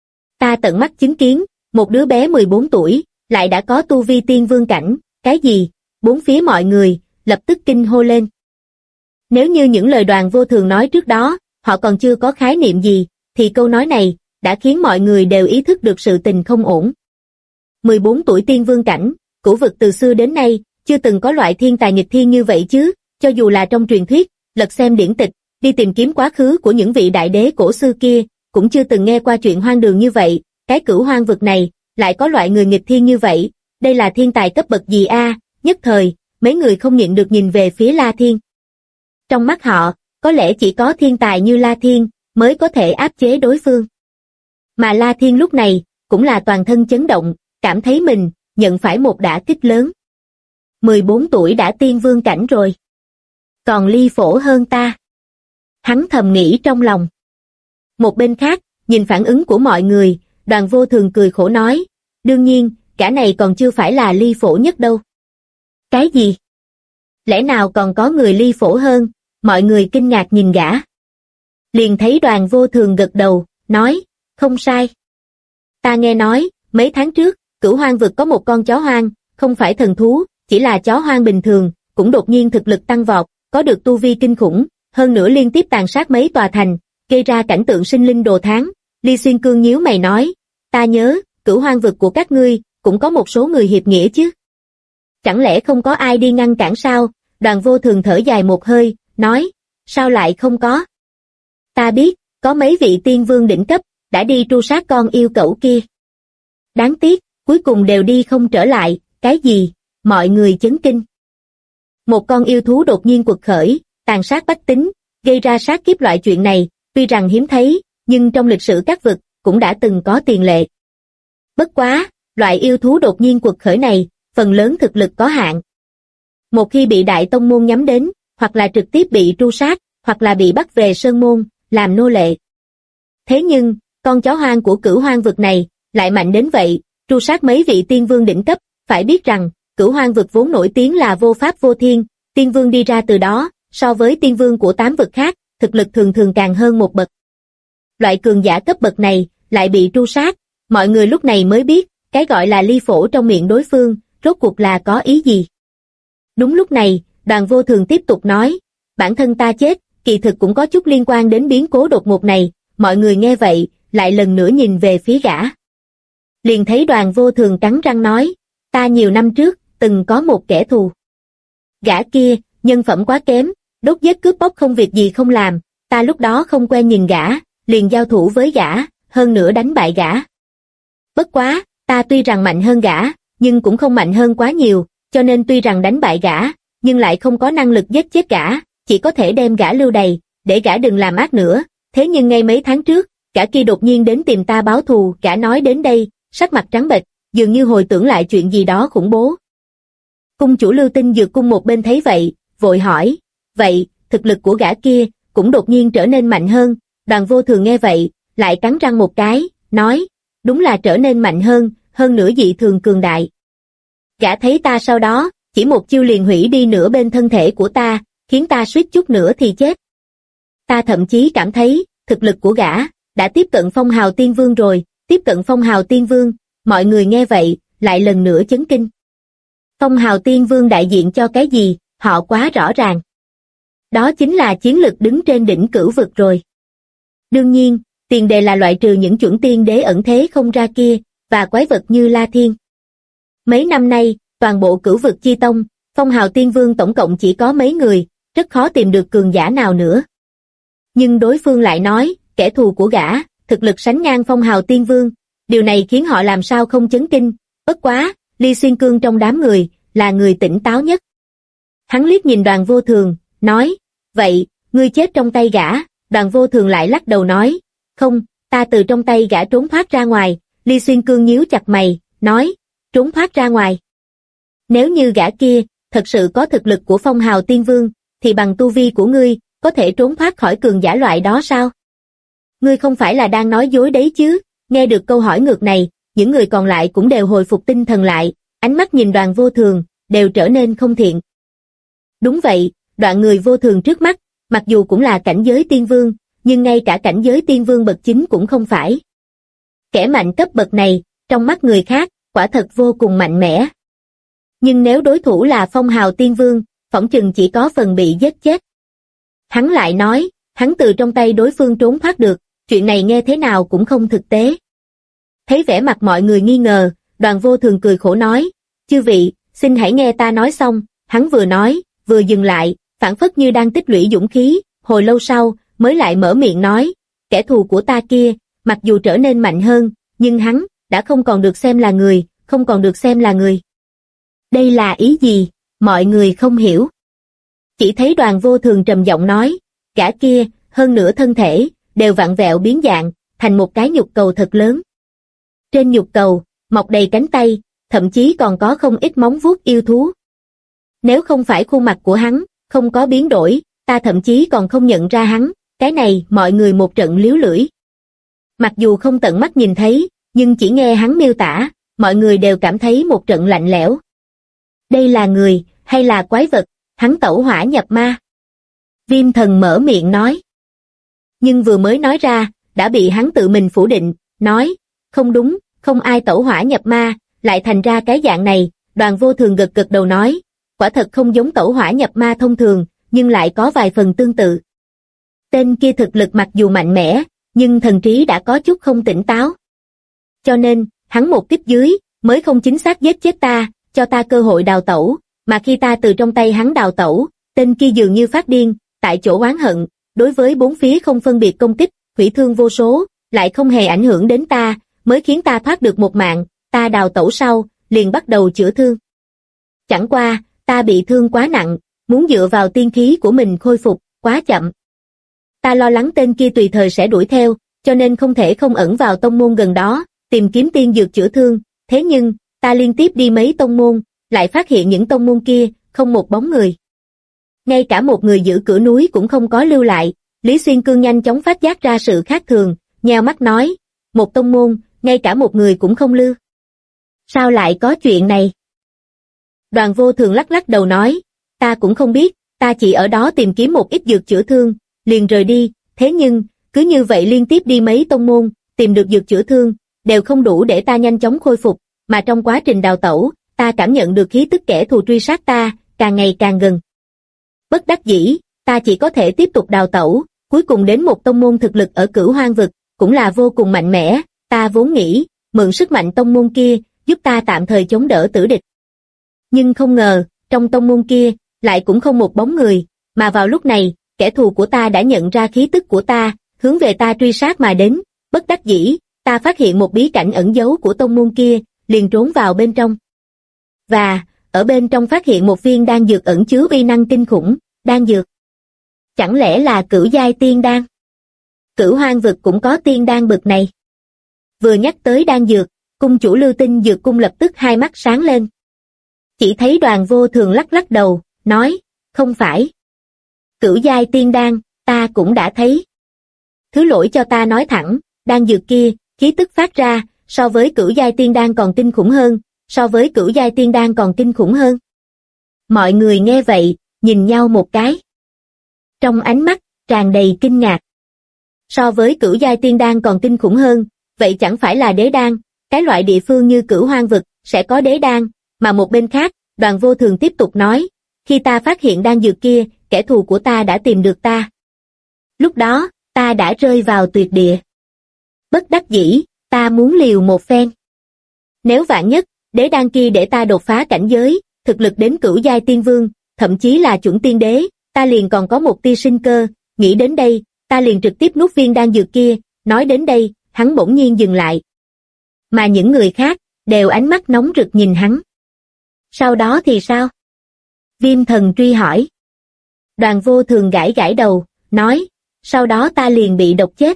Ta tận mắt chứng kiến, một đứa bé 14 tuổi, lại đã có tu vi tiên vương cảnh, cái gì? Bốn phía mọi người, lập tức kinh hô lên. Nếu như những lời Đoàn Vô Thường nói trước đó, họ còn chưa có khái niệm gì, thì câu nói này, đã khiến mọi người đều ý thức được sự tình không ổn. 14 tuổi tiên vương cảnh, cửu vực từ xưa đến nay, chưa từng có loại thiên tài nghịch thiên như vậy chứ, cho dù là trong truyền thuyết, lật xem điển tịch, đi tìm kiếm quá khứ của những vị đại đế cổ xưa kia, cũng chưa từng nghe qua chuyện hoang đường như vậy, cái Cửu Hoang vực này, lại có loại người nghịch thiên như vậy, đây là thiên tài cấp bậc gì a? Nhất thời, mấy người không nhịn được nhìn về phía La Thiên. Trong mắt họ, có lẽ chỉ có thiên tài như La Thiên, mới có thể áp chế đối phương. Mà La Thiên lúc này, cũng là toàn thân chấn động, cảm thấy mình, nhận phải một đả kích lớn. 14 tuổi đã tiên vương cảnh rồi. Còn Ly Phổ hơn ta. Hắn thầm nghĩ trong lòng. Một bên khác, nhìn phản ứng của mọi người, Đoàn Vô Thường cười khổ nói, đương nhiên, gã này còn chưa phải là Ly Phổ nhất đâu. Cái gì? Lẽ nào còn có người Ly Phổ hơn? Mọi người kinh ngạc nhìn gã. Liền thấy Đoàn Vô Thường gật đầu, nói, không sai. Ta nghe nói, mấy tháng trước, Cửu Hoang vực có một con chó hoang, không phải thần thú, chỉ là chó hoang bình thường, cũng đột nhiên thực lực tăng vọt, có được tu vi kinh khủng, hơn nữa liên tiếp tàn sát mấy tòa thành, gây ra cảnh tượng sinh linh đồ thán. Ly Xuyên Cương nhíu mày nói, ta nhớ, Cửu Hoang vực của các ngươi, cũng có một số người hiệp nghĩa chứ. Chẳng lẽ không có ai đi ngăn cản sao? Đoàn Vô Thường thở dài một hơi, nói, sao lại không có? Ta biết, có mấy vị tiên vương đỉnh cấp, đã đi tru sát con yêu cẩu kia. Đáng tiếc, cuối cùng đều đi không trở lại, cái gì? Mọi người chấn kinh. Một con yêu thú đột nhiên quật khởi, tàn sát bách tính, gây ra sát kiếp loại chuyện này, tuy rằng hiếm thấy, nhưng trong lịch sử các vực, cũng đã từng có tiền lệ. Bất quá, loại yêu thú đột nhiên quật khởi này, phần lớn thực lực có hạn. Một khi bị đại tông môn nhắm đến, hoặc là trực tiếp bị tru sát, hoặc là bị bắt về sơn môn, làm nô lệ. Thế nhưng, con chó hoang của Cửu Hoang vực này, lại mạnh đến vậy, tru sát mấy vị tiên vương đỉnh cấp, phải biết rằng, Cửu Hoang vực vốn nổi tiếng là vô pháp vô thiên, tiên vương đi ra từ đó, so với tiên vương của 8 vực khác, thực lực thường thường càng hơn một bậc. Loại cường giả cấp bậc này, lại bị tru sát, mọi người lúc này mới biết, cái gọi là Ly Phổ trong miệng đối phương, rốt cuộc là có ý gì. Đúng lúc này, Đoàn Vô Thường tiếp tục nói, bản thân ta chết, kỳ thực cũng có chút liên quan đến biến cố đột ngột này, mọi người nghe vậy, lại lần nữa nhìn về phía gã. Liền thấy Đoàn Vô Thường cắn răng nói, ta nhiều năm trước, từng có một kẻ thù. Gã kia, nhân phẩm quá kém, đốt giết cướp bóc không việc gì không làm, ta lúc đó không quen nhìn gã, liền giao thủ với gã, hơn nữa đánh bại gã. Bất quá, ta tuy rằng mạnh hơn gã, nhưng cũng không mạnh hơn quá nhiều, cho nên tuy rằng đánh bại gã, nhưng lại không có năng lực giết chết gã, chỉ có thể đem gã lưu đày, để gã đừng làm ác nữa. Thế nhưng ngay mấy tháng trước, gã kia đột nhiên đến tìm ta báo thù, gã nói đến đây, sắc mặt trắng bệch, dường như hồi tưởng lại chuyện gì đó khủng bố. Cung chủ Lưu Tinh Dược Cung một bên thấy vậy, vội hỏi, vậy, thực lực của gã kia, cũng đột nhiên trở nên mạnh hơn. Đoàn Vô Thường nghe vậy, lại cắn răng một cái, nói, đúng là trở nên mạnh hơn nữa dị thường cường đại. Gã thấy ta sau đó, chỉ một chiêu liền hủy đi nửa bên thân thể của ta, khiến ta suýt chút nữa thì chết. Ta thậm chí cảm thấy, thực lực của gã, đã tiếp cận phong hào tiên vương rồi, tiếp cận phong hào tiên vương, mọi người nghe vậy, lại lần nữa chấn kinh. Phong hào tiên vương đại diện cho cái gì, họ quá rõ ràng. Đó chính là chiến lực đứng trên đỉnh cửu vực rồi. Đương nhiên, tiền đề là loại trừ những chuẩn tiên đế ẩn thế không ra kia, và quái vật như La Thiên. Mấy năm nay, toàn bộ cửu vực chi tông, phong hào tiên vương tổng cộng chỉ có mấy người, rất khó tìm được cường giả nào nữa. Nhưng đối phương lại nói, kẻ thù của gã, thực lực sánh ngang phong hào tiên vương, điều này khiến họ làm sao không chấn kinh, bất quá, Ly Xuyên Cương trong đám người, là người tỉnh táo nhất. Hắn liếc nhìn Đoàn Vô Thường, nói, vậy, ngươi chết trong tay gã. Đoàn Vô Thường lại lắc đầu nói, không, ta từ trong tay gã trốn thoát ra ngoài. Ly Xuyên Cương nhíu chặt mày, nói, trốn thoát ra ngoài. Nếu như gã kia, thật sự có thực lực của phong hào tiên vương, thì bằng tu vi của ngươi, có thể trốn thoát khỏi cường giả loại đó sao? Ngươi không phải là đang nói dối đấy chứ? Nghe được câu hỏi ngược này, những người còn lại cũng đều hồi phục tinh thần lại, ánh mắt nhìn Đoàn Vô Thường, đều trở nên không thiện. Đúng vậy, đoạn người vô thường trước mắt, mặc dù cũng là cảnh giới tiên vương, nhưng ngay cả cảnh giới tiên vương bậc chính cũng không phải. Kẻ mạnh cấp bậc này, trong mắt người khác, quả thật vô cùng mạnh mẽ. Nhưng nếu đối thủ là phong hào tiên vương, phỏng chừng chỉ có phần bị giết chết. Hắn lại nói, hắn từ trong tay đối phương trốn thoát được, chuyện này nghe thế nào cũng không thực tế. Thấy vẻ mặt mọi người nghi ngờ, Đoàn Vô Thường cười khổ nói, chư vị, xin hãy nghe ta nói xong. Hắn vừa nói, vừa dừng lại, phảng phất như đang tích lũy dũng khí, hồi lâu sau, mới lại mở miệng nói, kẻ thù của ta kia, mặc dù trở nên mạnh hơn, nhưng hắn, đã không còn được xem là người, không còn được xem là người. Đây là ý gì? Mọi người không hiểu. Chỉ thấy Đoàn Vô Thường trầm giọng nói, gã kia, hơn nữa thân thể, đều vặn vẹo biến dạng, thành một cái nhục cầu thật lớn. Trên nhục cầu, mọc đầy cánh tay, thậm chí còn có không ít móng vuốt yêu thú. Nếu không phải khuôn mặt của hắn, không có biến đổi, ta thậm chí còn không nhận ra hắn, cái này mọi người một trận líu lưỡi. Mặc dù không tận mắt nhìn thấy, nhưng chỉ nghe hắn miêu tả, mọi người đều cảm thấy một trận lạnh lẽo. Đây là người, hay là quái vật, hắn tẩu hỏa nhập ma. Viêm Thần mở miệng nói. Nhưng vừa mới nói ra, đã bị hắn tự mình phủ định, nói, không đúng, không ai tẩu hỏa nhập ma, lại thành ra cái dạng này. Đoàn Vô Thường gật gật đầu nói, quả thật không giống tẩu hỏa nhập ma thông thường, nhưng lại có vài phần tương tự. Tên kia thực lực mặc dù mạnh mẽ, nhưng thần trí đã có chút không tỉnh táo. Cho nên, hắn một kích dưới, mới không chính xác giết chết ta, cho ta cơ hội đào tẩu, mà khi ta từ trong tay hắn đào tẩu, tên kia dường như phát điên, tại chỗ oán hận, đối với bốn phía không phân biệt công kích, hủy thương vô số, lại không hề ảnh hưởng đến ta, mới khiến ta thoát được một mạng, ta đào tẩu sau, liền bắt đầu chữa thương. Chẳng qua, ta bị thương quá nặng, muốn dựa vào tiên khí của mình khôi phục, quá chậm. Ta lo lắng tên kia tùy thời sẽ đuổi theo, cho nên không thể không ẩn vào tông môn gần đó, tìm kiếm tiên dược chữa thương, thế nhưng, ta liên tiếp đi mấy tông môn, lại phát hiện những tông môn kia, không một bóng người. Ngay cả một người giữ cửa núi cũng không có lưu lại, Lý Xuyên Cương nhanh chóng phát giác ra sự khác thường, nheo mắt nói, một tông môn, ngay cả một người cũng không lưu. Sao lại có chuyện này? Đoàn Vô Thường lắc lắc đầu nói, ta cũng không biết, ta chỉ ở đó tìm kiếm một ít dược chữa thương, liền rời đi, thế nhưng, cứ như vậy liên tiếp đi mấy tông môn, tìm được dược chữa thương, đều không đủ để ta nhanh chóng khôi phục, mà trong quá trình đào tẩu, ta cảm nhận được khí tức kẻ thù truy sát ta, càng ngày càng gần. Bất đắc dĩ, ta chỉ có thể tiếp tục đào tẩu, cuối cùng đến một tông môn thực lực ở Cửu Hoang vực, cũng là vô cùng mạnh mẽ, ta vốn nghĩ, mượn sức mạnh tông môn kia, giúp ta tạm thời chống đỡ tử địch. Nhưng không ngờ, trong tông môn kia, lại cũng không một bóng người, mà vào lúc này, kẻ thù của ta đã nhận ra khí tức của ta, hướng về ta truy sát mà đến, bất đắc dĩ, ta phát hiện một bí cảnh ẩn giấu của tông môn kia, liền trốn vào bên trong. Và, ở bên trong phát hiện một viên đan dược ẩn chứa uy năng kinh khủng, đan dược. Chẳng lẽ là cửu giai tiên đan? Cửu Hoang vực cũng có tiên đan bực này. Vừa nhắc tới đan dược, cung chủ Lưu Tinh Dược Cung lập tức hai mắt sáng lên. Chỉ thấy Đoàn Vô Thường lắc lắc đầu, nói, không phải. Cửu giai tiên đan, ta cũng đã thấy. Thứ lỗi cho ta nói thẳng, đan dược kia, khí tức phát ra, so với cửu giai tiên đan còn kinh khủng hơn, so với cửu giai tiên đan còn kinh khủng hơn. Mọi người nghe vậy, nhìn nhau một cái. Trong ánh mắt, tràn đầy kinh ngạc. So với cửu giai tiên đan còn kinh khủng hơn, vậy chẳng phải là đế đan, cái loại địa phương như Cửu Hoang vực, sẽ có đế đan, mà một bên khác, Đoàn Vô Thường tiếp tục nói, khi ta phát hiện đan dược kia, kẻ thù của ta đã tìm được ta. Lúc đó, ta đã rơi vào tuyệt địa. Bất đắc dĩ, ta muốn liều một phen. Nếu vạn nhất, đế đan kia để ta đột phá cảnh giới, thực lực đến cửu giai tiên vương, thậm chí là chuẩn tiên đế, ta liền còn có một tia sinh cơ, nghĩ đến đây, ta liền trực tiếp nuốt viên đan dược kia, nói đến đây, hắn bỗng nhiên dừng lại. Mà những người khác, đều ánh mắt nóng rực nhìn hắn. Sau đó thì sao? Viêm Thần truy hỏi. Đoàn Vô Thường gãi gãi đầu, nói, sau đó ta liền bị độc chết.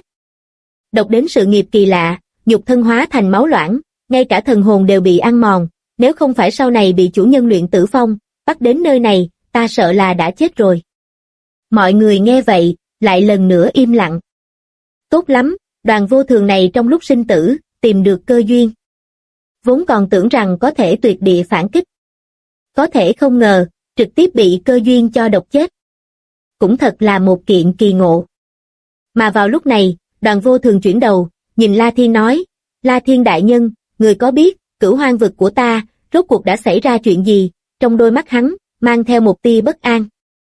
Độc đến sự nghiệp kỳ lạ, nhục thân hóa thành máu loãng, ngay cả thần hồn đều bị ăn mòn, nếu không phải sau này bị chủ nhân luyện tử phong, bắt đến nơi này, ta sợ là đã chết rồi. Mọi người nghe vậy, lại lần nữa im lặng. Tốt lắm, Đoàn Vô Thường này trong lúc sinh tử, tìm được cơ duyên. Vốn còn tưởng rằng có thể tuyệt địa phản kích. Có thể không ngờ, trực tiếp bị cơ duyên cho độc chết. Cũng thật là một kiện kỳ ngộ. Mà vào lúc này, Đoàn Vô Thường chuyển đầu, nhìn La Thiên nói, La Thiên đại nhân, người có biết, Cửu Hoang vực của ta, rốt cuộc đã xảy ra chuyện gì, trong đôi mắt hắn, mang theo một tia bất an.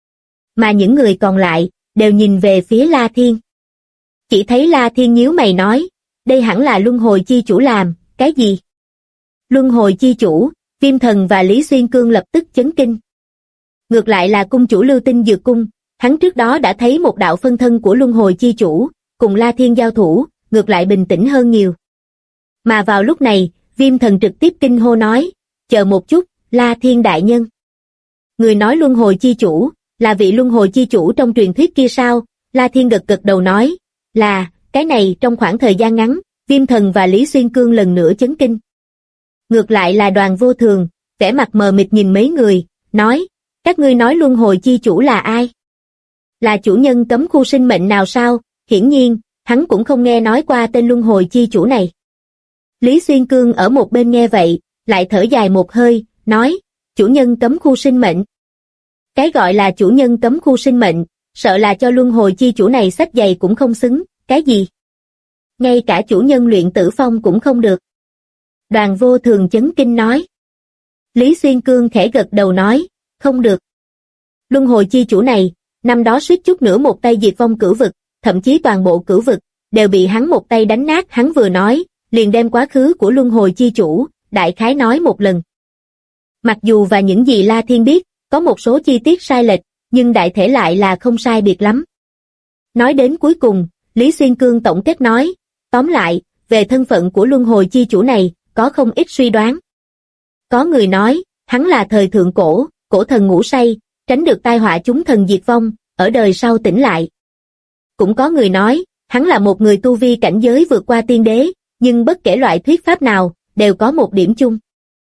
Mà những người còn lại, đều nhìn về phía La Thiên. Chỉ thấy La Thiên nhíu mày nói, đây hẳn là luân hồi chi chủ làm, cái gì? Luân hồi chi chủ, Viêm Thần và Lý Xuyên Cương lập tức chấn kinh. Ngược lại là cung chủ Lưu Tinh Dược Cung, hắn trước đó đã thấy một đạo phân thân của luân hồi chi chủ, cùng La Thiên giao thủ, ngược lại bình tĩnh hơn nhiều. Mà vào lúc này, Viêm Thần trực tiếp kinh hô nói, chờ một chút, La Thiên đại nhân. Người nói luân hồi chi chủ, là vị luân hồi chi chủ trong truyền thuyết kia sao? La Thiên gật gật đầu nói, là, cái này trong khoảng thời gian ngắn, Viêm Thần và Lý Xuyên Cương lần nữa chấn kinh. Ngược lại là Đoàn Vô Thường, vẻ mặt mờ mịt nhìn mấy người, nói, các ngươi nói luân hồi chi chủ là ai? Là chủ nhân cấm khu sinh mệnh nào sao? Hiển nhiên, hắn cũng không nghe nói qua tên luân hồi chi chủ này. Lý Xuyên Cương ở một bên nghe vậy, lại thở dài một hơi, nói, chủ nhân cấm khu sinh mệnh. Cái gọi là chủ nhân cấm khu sinh mệnh, sợ là cho luân hồi chi chủ này xách giày cũng không xứng, cái gì? Ngay cả chủ nhân luyện tử phong cũng không được. Đoàn Vô Thường chấn kinh nói. Lý Xuyên Cương khẽ gật đầu nói, không được. Luân hồi chi chủ này, năm đó suýt chút nữa một tay diệt vong cửu vực, thậm chí toàn bộ cửu vực, đều bị hắn một tay đánh nát. Hắn vừa nói, liền đem quá khứ của luân hồi chi chủ, đại khái nói một lần. Mặc dù và những gì La Thiên biết, có một số chi tiết sai lệch, nhưng đại thể lại là không sai biệt lắm. Nói đến cuối cùng, Lý Xuyên Cương tổng kết nói, tóm lại, về thân phận của luân hồi chi chủ này, có không ít suy đoán. Có người nói, hắn là thời thượng cổ, cổ thần ngủ say, tránh được tai họa chúng thần diệt vong, ở đời sau tỉnh lại. Cũng có người nói, hắn là một người tu vi cảnh giới vượt qua tiên đế, nhưng bất kể loại thuyết pháp nào, đều có một điểm chung.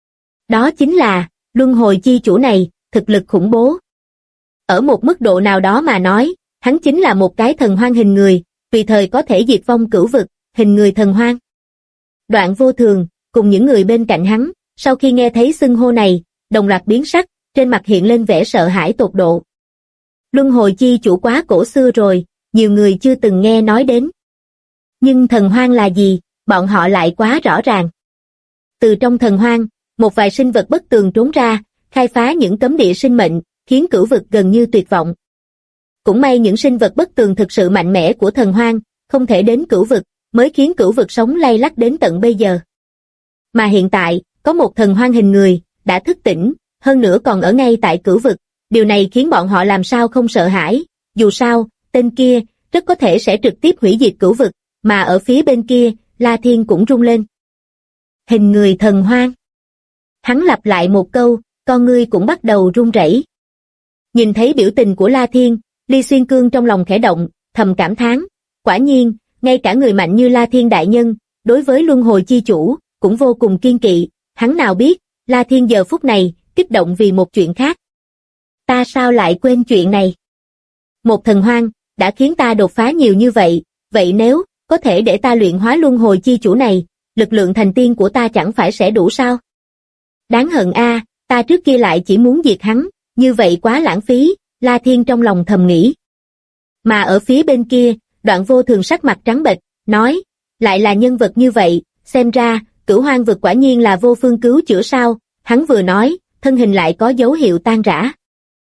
Đó chính là, luân hồi chi chủ này, thực lực khủng bố. Ở một mức độ nào đó mà nói, hắn chính là một cái thần hoang hình người, tùy thời có thể diệt vong cửu vực, hình người thần hoang. Đoạn Vô Thường, cùng những người bên cạnh hắn, sau khi nghe thấy xưng hô này, đồng loạt biến sắc, trên mặt hiện lên vẻ sợ hãi tột độ. Luân hồi chi chủ quá cổ xưa rồi, nhiều người chưa từng nghe nói đến. Nhưng thần hoang là gì, bọn họ lại quá rõ ràng. Từ trong thần hoang, một vài sinh vật bất tường trốn ra, khai phá những cấm địa sinh mệnh, khiến cửu vực gần như tuyệt vọng. Cũng may những sinh vật bất tường thực sự mạnh mẽ của thần hoang, không thể đến cửu vực, mới khiến cửu vực sống lay lắc đến tận bây giờ. Mà hiện tại, có một thần hoang hình người, đã thức tỉnh, hơn nữa còn ở ngay tại cửu vực, điều này khiến bọn họ làm sao không sợ hãi, dù sao, tên kia, rất có thể sẽ trực tiếp hủy diệt cửu vực, mà ở phía bên kia, La Thiên cũng rung lên. Hình người thần hoang. Hắn lặp lại một câu, con ngươi cũng bắt đầu run rẩy. Nhìn thấy biểu tình của La Thiên, Lý Xuyên Cương trong lòng khẽ động, thầm cảm thán, quả nhiên, ngay cả người mạnh như La Thiên đại nhân, đối với luân hồi chi chủ, cũng vô cùng kiên kỵ, hắn nào biết, La Thiên giờ phút này, kích động vì một chuyện khác. Ta sao lại quên chuyện này? Một thần hoang, đã khiến ta đột phá nhiều như vậy, vậy nếu, có thể để ta luyện hóa luân hồi chi chủ này, lực lượng thành tiên của ta chẳng phải sẽ đủ sao? Đáng hận a, ta trước kia lại chỉ muốn diệt hắn, như vậy quá lãng phí, La Thiên trong lòng thầm nghĩ. Mà ở phía bên kia, Đoạn Vô Thường sắc mặt trắng bệch, nói, lại là nhân vật như vậy, xem ra, cửu hoang vực quả nhiên là vô phương cứu chữa sao, hắn vừa nói, thân hình lại có dấu hiệu tan rã.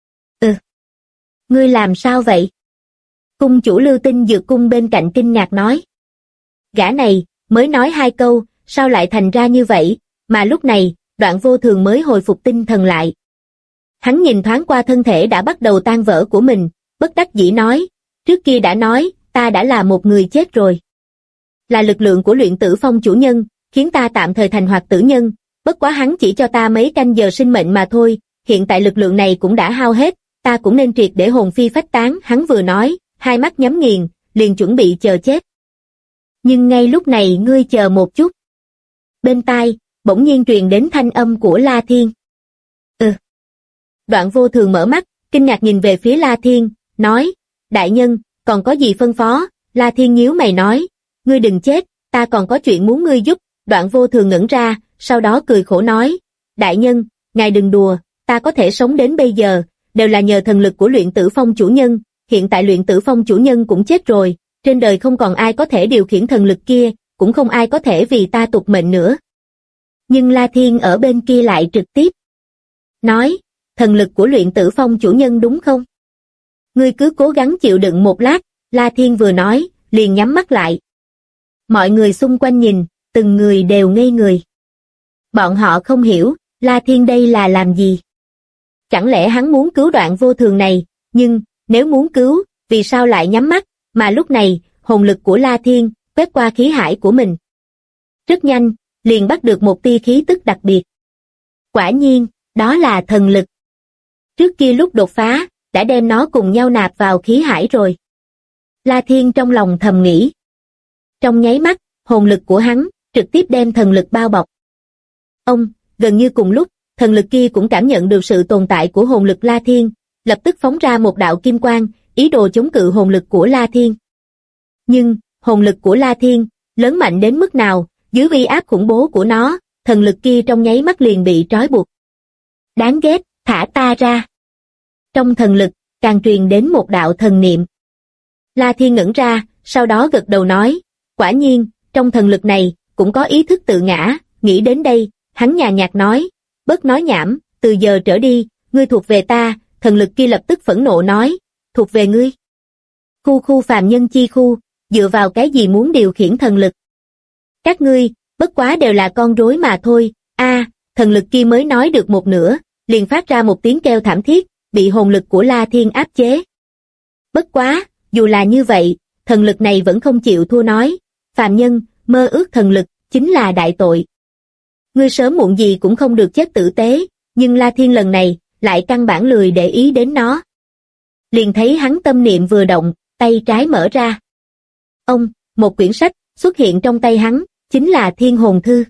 Ngươi làm sao vậy? Cung chủ Lưu Tinh Dược Cung bên cạnh kinh ngạc nói. Gã này, mới nói hai câu, sao lại thành ra như vậy, mà lúc này, Đoạn Vô Thường mới hồi phục tinh thần lại. Hắn nhìn thoáng qua thân thể đã bắt đầu tan vỡ của mình, bất đắc dĩ nói, trước kia đã nói, ta đã là một người chết rồi. Là lực lượng của luyện tử phong chủ nhân, khiến ta tạm thời thành hoạt tử nhân, bất quá hắn chỉ cho ta mấy canh giờ sinh mệnh mà thôi, hiện tại lực lượng này cũng đã hao hết, ta cũng nên triệt để hồn phi phách tán. Hắn vừa nói, hai mắt nhắm nghiền, liền chuẩn bị chờ chết. Nhưng ngay lúc này ngươi chờ một chút. Bên tai, bỗng nhiên truyền đến thanh âm của La Thiên. Đoạn Vô Thường mở mắt, kinh ngạc nhìn về phía La Thiên, nói, đại nhân, còn có gì phân phó? La Thiên nhíu mày nói, ngươi đừng chết, ta còn có chuyện muốn ngươi giúp. Đoạn Vô Thường ngẩn ra, sau đó cười khổ nói, đại nhân, ngài đừng đùa, ta có thể sống đến bây giờ, đều là nhờ thần lực của luyện tử phong chủ nhân, hiện tại luyện tử phong chủ nhân cũng chết rồi, trên đời không còn ai có thể điều khiển thần lực kia, cũng không ai có thể vì ta tục mệnh nữa. Nhưng La Thiên ở bên kia lại trực tiếp nói, thần lực của luyện tử phong chủ nhân đúng không? Ngươi cứ cố gắng chịu đựng một lát, La Thiên vừa nói, liền nhắm mắt lại. Mọi người xung quanh nhìn, từng người đều ngây người. Bọn họ không hiểu, La Thiên đây là làm gì? Chẳng lẽ hắn muốn cứu Đoạn Vô Thường này, nhưng, nếu muốn cứu, vì sao lại nhắm mắt, mà lúc này, hồn lực của La Thiên, quét qua khí hải của mình. Rất nhanh, liền bắt được một tia khí tức đặc biệt. Quả nhiên, đó là thần lực. Trước kia lúc đột phá, đã đem nó cùng nhau nạp vào khí hải rồi. La Thiên trong lòng thầm nghĩ. Trong nháy mắt, hồn lực của hắn, trực tiếp đem thần lực bao bọc. Gần như cùng lúc, thần lực kia cũng cảm nhận được sự tồn tại của hồn lực La Thiên, lập tức phóng ra một đạo kim quang, ý đồ chống cự hồn lực của La Thiên. Nhưng, hồn lực của La Thiên, lớn mạnh đến mức nào, dưới uy áp khủng bố của nó, thần lực kia trong nháy mắt liền bị trói buộc. Đáng ghét, thả ta ra. Trong thần lực, càng truyền đến một đạo thần niệm. La Thiên ngẩn ra, sau đó gật đầu nói, quả nhiên, trong thần lực này, cũng có ý thức tự ngã, nghĩ đến đây, hắn nhàn nhạt nói, bớt nói nhảm, từ giờ trở đi, ngươi thuộc về ta, thần lực kia lập tức phẫn nộ nói, thuộc về ngươi. Khu phàm nhân chi khu, dựa vào cái gì muốn điều khiển thần lực? Các ngươi, bất quá đều là con rối mà thôi, thần lực kia mới nói được một nửa, liền phát ra một tiếng kêu thảm thiết, bị hồn lực của La Thiên áp chế. Bất quá, dù là như vậy, thần lực này vẫn không chịu thua nói, phàm nhân, mơ ước thần lực, chính là đại tội. Ngươi sớm muộn gì cũng không được chết tử tế, nhưng La Thiên lần này, lại căn bản lười để ý đến nó. Liền thấy hắn tâm niệm vừa động, tay trái mở ra. Một quyển sách, xuất hiện trong tay hắn, chính là Thiên Hồn Thư.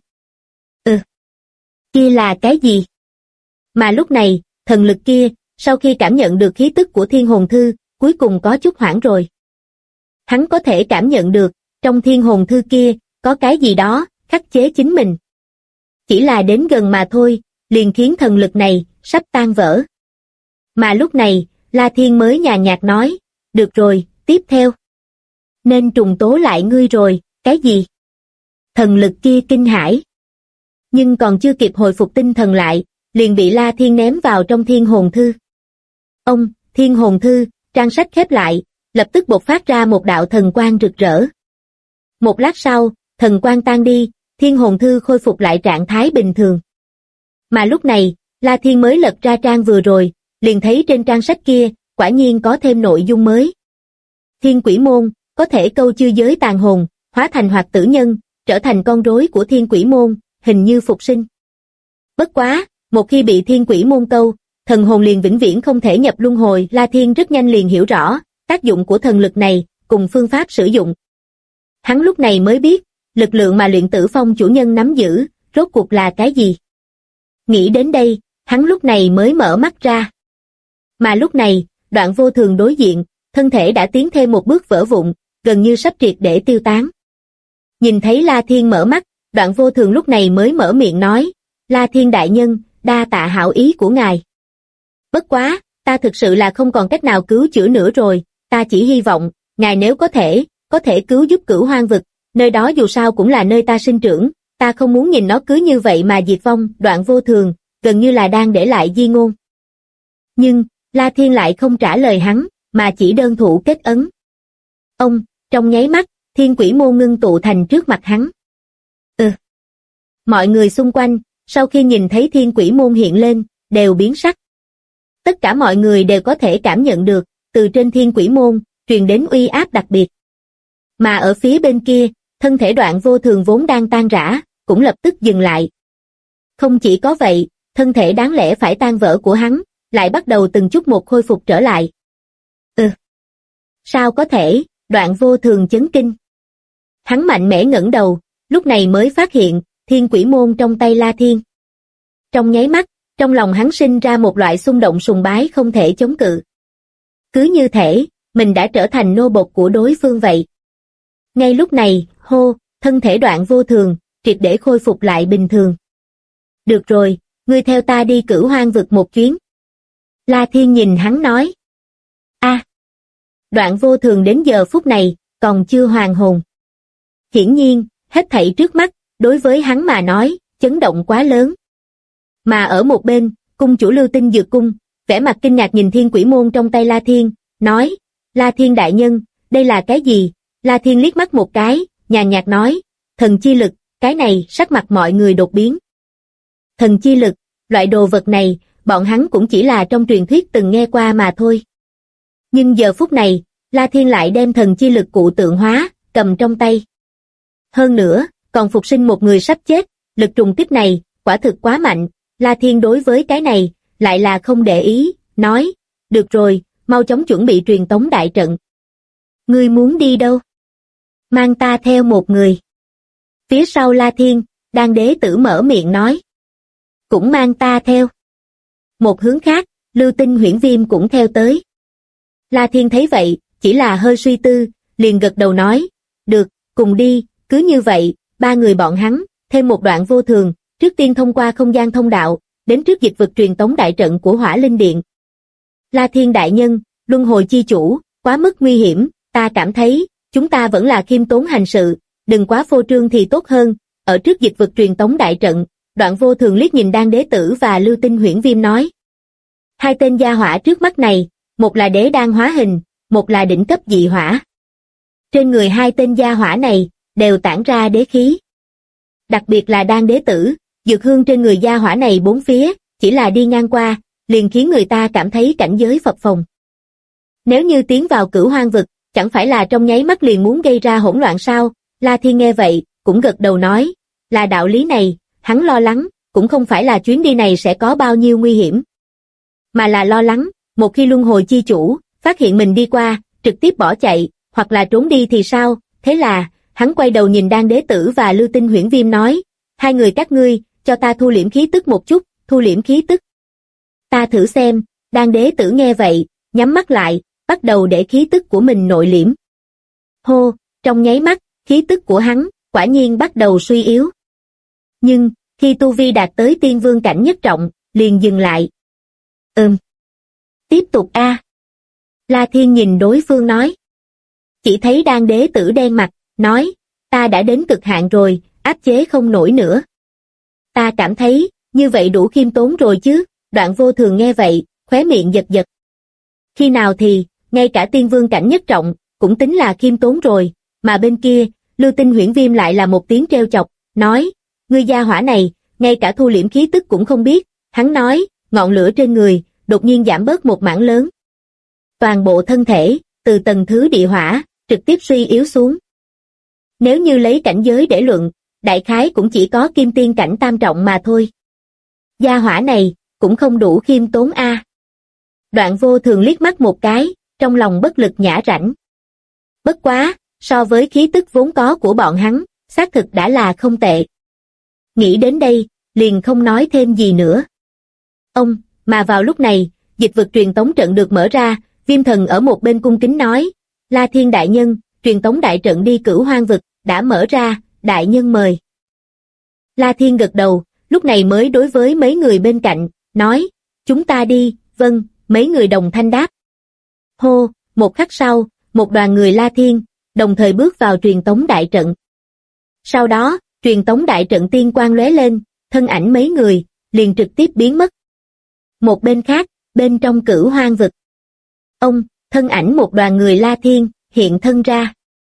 Kia là cái gì? Mà lúc này, thần lực kia, sau khi cảm nhận được khí tức của Thiên Hồn Thư, cuối cùng có chút hoảng rồi. Hắn có thể cảm nhận được, trong Thiên Hồn Thư kia, có cái gì đó, khắc chế chính mình. Chỉ là đến gần mà thôi, liền khiến thần lực này, sắp tan vỡ. Mà lúc này, La Thiên mới nhàn nhạt nói, được rồi, tiếp theo. Nên trùng tố lại ngươi rồi, cái gì? Thần lực kia kinh hãi. Nhưng còn chưa kịp hồi phục tinh thần lại, liền bị La Thiên ném vào trong Thiên Hồn Thư. Thiên Hồn Thư, trang sách khép lại, lập tức bộc phát ra một đạo thần quang rực rỡ. Một lát sau, thần quang tan đi, Thiên Hồn Thư khôi phục lại trạng thái bình thường. Mà lúc này, La Thiên mới lật ra trang vừa rồi, liền thấy trên trang sách kia, quả nhiên có thêm nội dung mới. Thiên Quỷ Môn, có thể câu chư giới tàn hồn, hóa thành hoạt tử nhân, trở thành con rối của Thiên Quỷ Môn, hình như phục sinh. Bất quá, một khi bị Thiên Quỷ Môn câu, thần hồn liền vĩnh viễn không thể nhập luân hồi. La Thiên rất nhanh liền hiểu rõ, tác dụng của thần lực này, cùng phương pháp sử dụng. Hắn lúc này mới biết, lực lượng mà Luyện Tử Phong chủ nhân nắm giữ, rốt cuộc là cái gì. Nghĩ đến đây, hắn lúc này mới mở mắt ra. Mà lúc này, Đoạn Vô Thường đối diện, thân thể đã tiến thêm một bước vỡ vụn, gần như sắp triệt để tiêu tán. Nhìn thấy La Thiên mở mắt, Đoạn Vô Thường lúc này mới mở miệng nói, La Thiên đại nhân, đa tạ hảo ý của ngài. Bất quá, ta thực sự là không còn cách nào cứu chữa nữa rồi, ta chỉ hy vọng, ngài nếu có thể cứu giúp Cửu Hoang vực, nơi đó dù sao cũng là nơi ta sinh trưởng, ta không muốn nhìn nó cứ như vậy mà diệt vong. Đoạn Vô Thường, gần như là đang để lại di ngôn. Nhưng, La Thiên lại không trả lời hắn, mà chỉ đơn thủ kết ấn. Trong nháy mắt, Thiên Quỷ Môn ngưng tụ thành trước mặt hắn. Mọi người xung quanh, sau khi nhìn thấy Thiên Quỷ Môn hiện lên, đều biến sắc. Tất cả mọi người đều có thể cảm nhận được, từ trên Thiên Quỷ Môn, truyền đến uy áp đặc biệt. Mà ở phía bên kia, thân thể Đoạn Vô Thường vốn đang tan rã, cũng lập tức dừng lại. Không chỉ có vậy, thân thể đáng lẽ phải tan vỡ của hắn, lại bắt đầu từng chút một khôi phục trở lại. Sao có thể? Đoạn Vô Thường chấn kinh. Hắn mạnh mẽ ngẩng đầu, lúc này mới phát hiện, Thiên Quỷ Môn trong tay La Thiên. Trong nháy mắt, trong lòng hắn sinh ra một loại xung động sùng bái không thể chống cự. Cứ như thể, mình đã trở thành nô bộc của đối phương vậy. Ngay lúc này, thân thể Đoạn Vô Thường, triệt để khôi phục lại bình thường. Được rồi, ngươi theo ta đi Cửu Hoang vực một chuyến. La Thiên nhìn hắn nói. Đoạn Vô Thường đến giờ phút này, còn chưa hoàn hồn. Hiển nhiên, hết thảy trước mắt, đối với hắn mà nói, chấn động quá lớn. Mà ở một bên, cung chủ Lưu Tinh Dược Cung, vẻ mặt kinh ngạc nhìn Thiên Quỷ Môn trong tay La Thiên, nói, La Thiên đại nhân, đây là cái gì? La Thiên liếc mắt một cái, nhàn nhạt nói, thần chi lực, cái này, sắc mặt mọi người đột biến. Thần chi lực, loại đồ vật này, bọn hắn cũng chỉ là trong truyền thuyết từng nghe qua mà thôi. Nhưng giờ phút này, La Thiên lại đem thần chi lực cụ tượng hóa, cầm trong tay. Hơn nữa, còn phục sinh một người sắp chết, lực trùng kích này, quả thực quá mạnh. La Thiên đối với cái này, lại là không để ý, nói, được rồi, mau chóng chuẩn bị truyền tống đại trận. Ngươi muốn đi đâu? Mang ta theo một người. Phía sau La Thiên, Đan Đế Tử mở miệng nói. Cũng mang ta theo. Một hướng khác, Lưu Tinh Huyễn Viêm cũng theo tới. La Thiên thấy vậy, chỉ là hơi suy tư, liền gật đầu nói, được, cùng đi, cứ như vậy, ba người bọn hắn, thêm một đoạn vô thường, trước tiên thông qua không gian thông đạo, đến trước dịch vực truyền tống đại trận của Hỏa Linh Điện. La Thiên đại nhân, luân hồi chi chủ, quá mức nguy hiểm, ta cảm thấy, chúng ta vẫn là khiêm tốn hành sự, đừng quá phô trương thì tốt hơn, ở trước dịch vực truyền tống đại trận, Đoạn Vô Thường liếc nhìn Đan Đế Tử và Lưu Tinh Huyễn Viêm nói. Hai tên gia hỏa trước mắt này, một là đế đan hóa hình, một là đỉnh cấp dị hỏa. Trên người hai tên gia hỏa này, đều tản ra đế khí. Đặc biệt là Đan Đế Tử, dược hương trên người gia hỏa này bốn phía, chỉ là đi ngang qua, liền khiến người ta cảm thấy cảnh giới phập phồng. Nếu như tiến vào Cửu Hoang vực, chẳng phải là trong nháy mắt liền muốn gây ra hỗn loạn sao? La Thiên nghe vậy, cũng gật đầu nói, là đạo lý này, hắn lo lắng, cũng không phải là chuyến đi này sẽ có bao nhiêu nguy hiểm, mà là lo lắng, một khi luân hồi chi chủ, phát hiện mình đi qua, trực tiếp bỏ chạy, hoặc là trốn đi thì sao? Thế là, hắn quay đầu nhìn Đan Đế Tử và Lưu Tinh Huyễn Viêm nói, hai người các ngươi, cho ta thu liễm khí tức một chút, thu liễm khí tức. Ta thử xem. Đan Đế Tử nghe vậy, nhắm mắt lại, bắt đầu để khí tức của mình nội liễm. Hô, trong nháy mắt, khí tức của hắn, quả nhiên bắt đầu suy yếu. Nhưng, khi tu vi đạt tới tiên vương cảnh nhất trọng, liền dừng lại. Tiếp tục a. La Thiên nhìn đối phương nói. Chỉ thấy Đan Đế Tử đen mặt, nói, ta đã đến cực hạn rồi, áp chế không nổi nữa. Ta cảm thấy, như vậy đủ khiêm tốn rồi chứ? Đoạn Vô Thường nghe vậy, khóe miệng giật giật. Khi nào thì, ngay cả tiên vương cảnh nhất trọng, cũng tính là khiêm tốn rồi, mà bên kia, Lưu Tinh Huyễn Viêm lại là một tiếng trêu chọc, nói, ngươi gia hỏa này, ngay cả thu liễm khí tức cũng không biết. Hắn nói, ngọn lửa trên người, đột nhiên giảm bớt một mảng lớn. Toàn bộ thân thể, từ tầng thứ địa hỏa, trực tiếp suy yếu xuống. Nếu như lấy cảnh giới để luận, đại khái cũng chỉ có kim tiên cảnh tam trọng mà thôi. Gia hỏa này, cũng không đủ khiêm tốn a. Đoạn Vô Thường liếc mắt một cái, trong lòng bất lực nhả rãnh. Bất quá, so với khí tức vốn có của bọn hắn, xác thực đã là không tệ. Nghĩ đến đây, liền không nói thêm gì nữa. Mà vào lúc này, dịch vực truyền tống trận được mở ra, Viêm Thần ở một bên cung kính nói, La Thiên đại nhân, truyền tống đại trận đi Cửu Hoang vực, đã mở ra, đại nhân mời. La Thiên gật đầu, lúc này mới đối với mấy người bên cạnh, nói, chúng ta đi. Vâng, mấy người đồng thanh đáp. Hô, một khắc sau, một đoàn người La Thiên, đồng thời bước vào truyền tống đại trận. Sau đó, truyền tống đại trận tiên quang lóe lên, thân ảnh mấy người, liền trực tiếp biến mất. Một bên khác, bên trong Cửu Hoang vực. Thân ảnh một đoàn người La Thiên, hiện thân ra.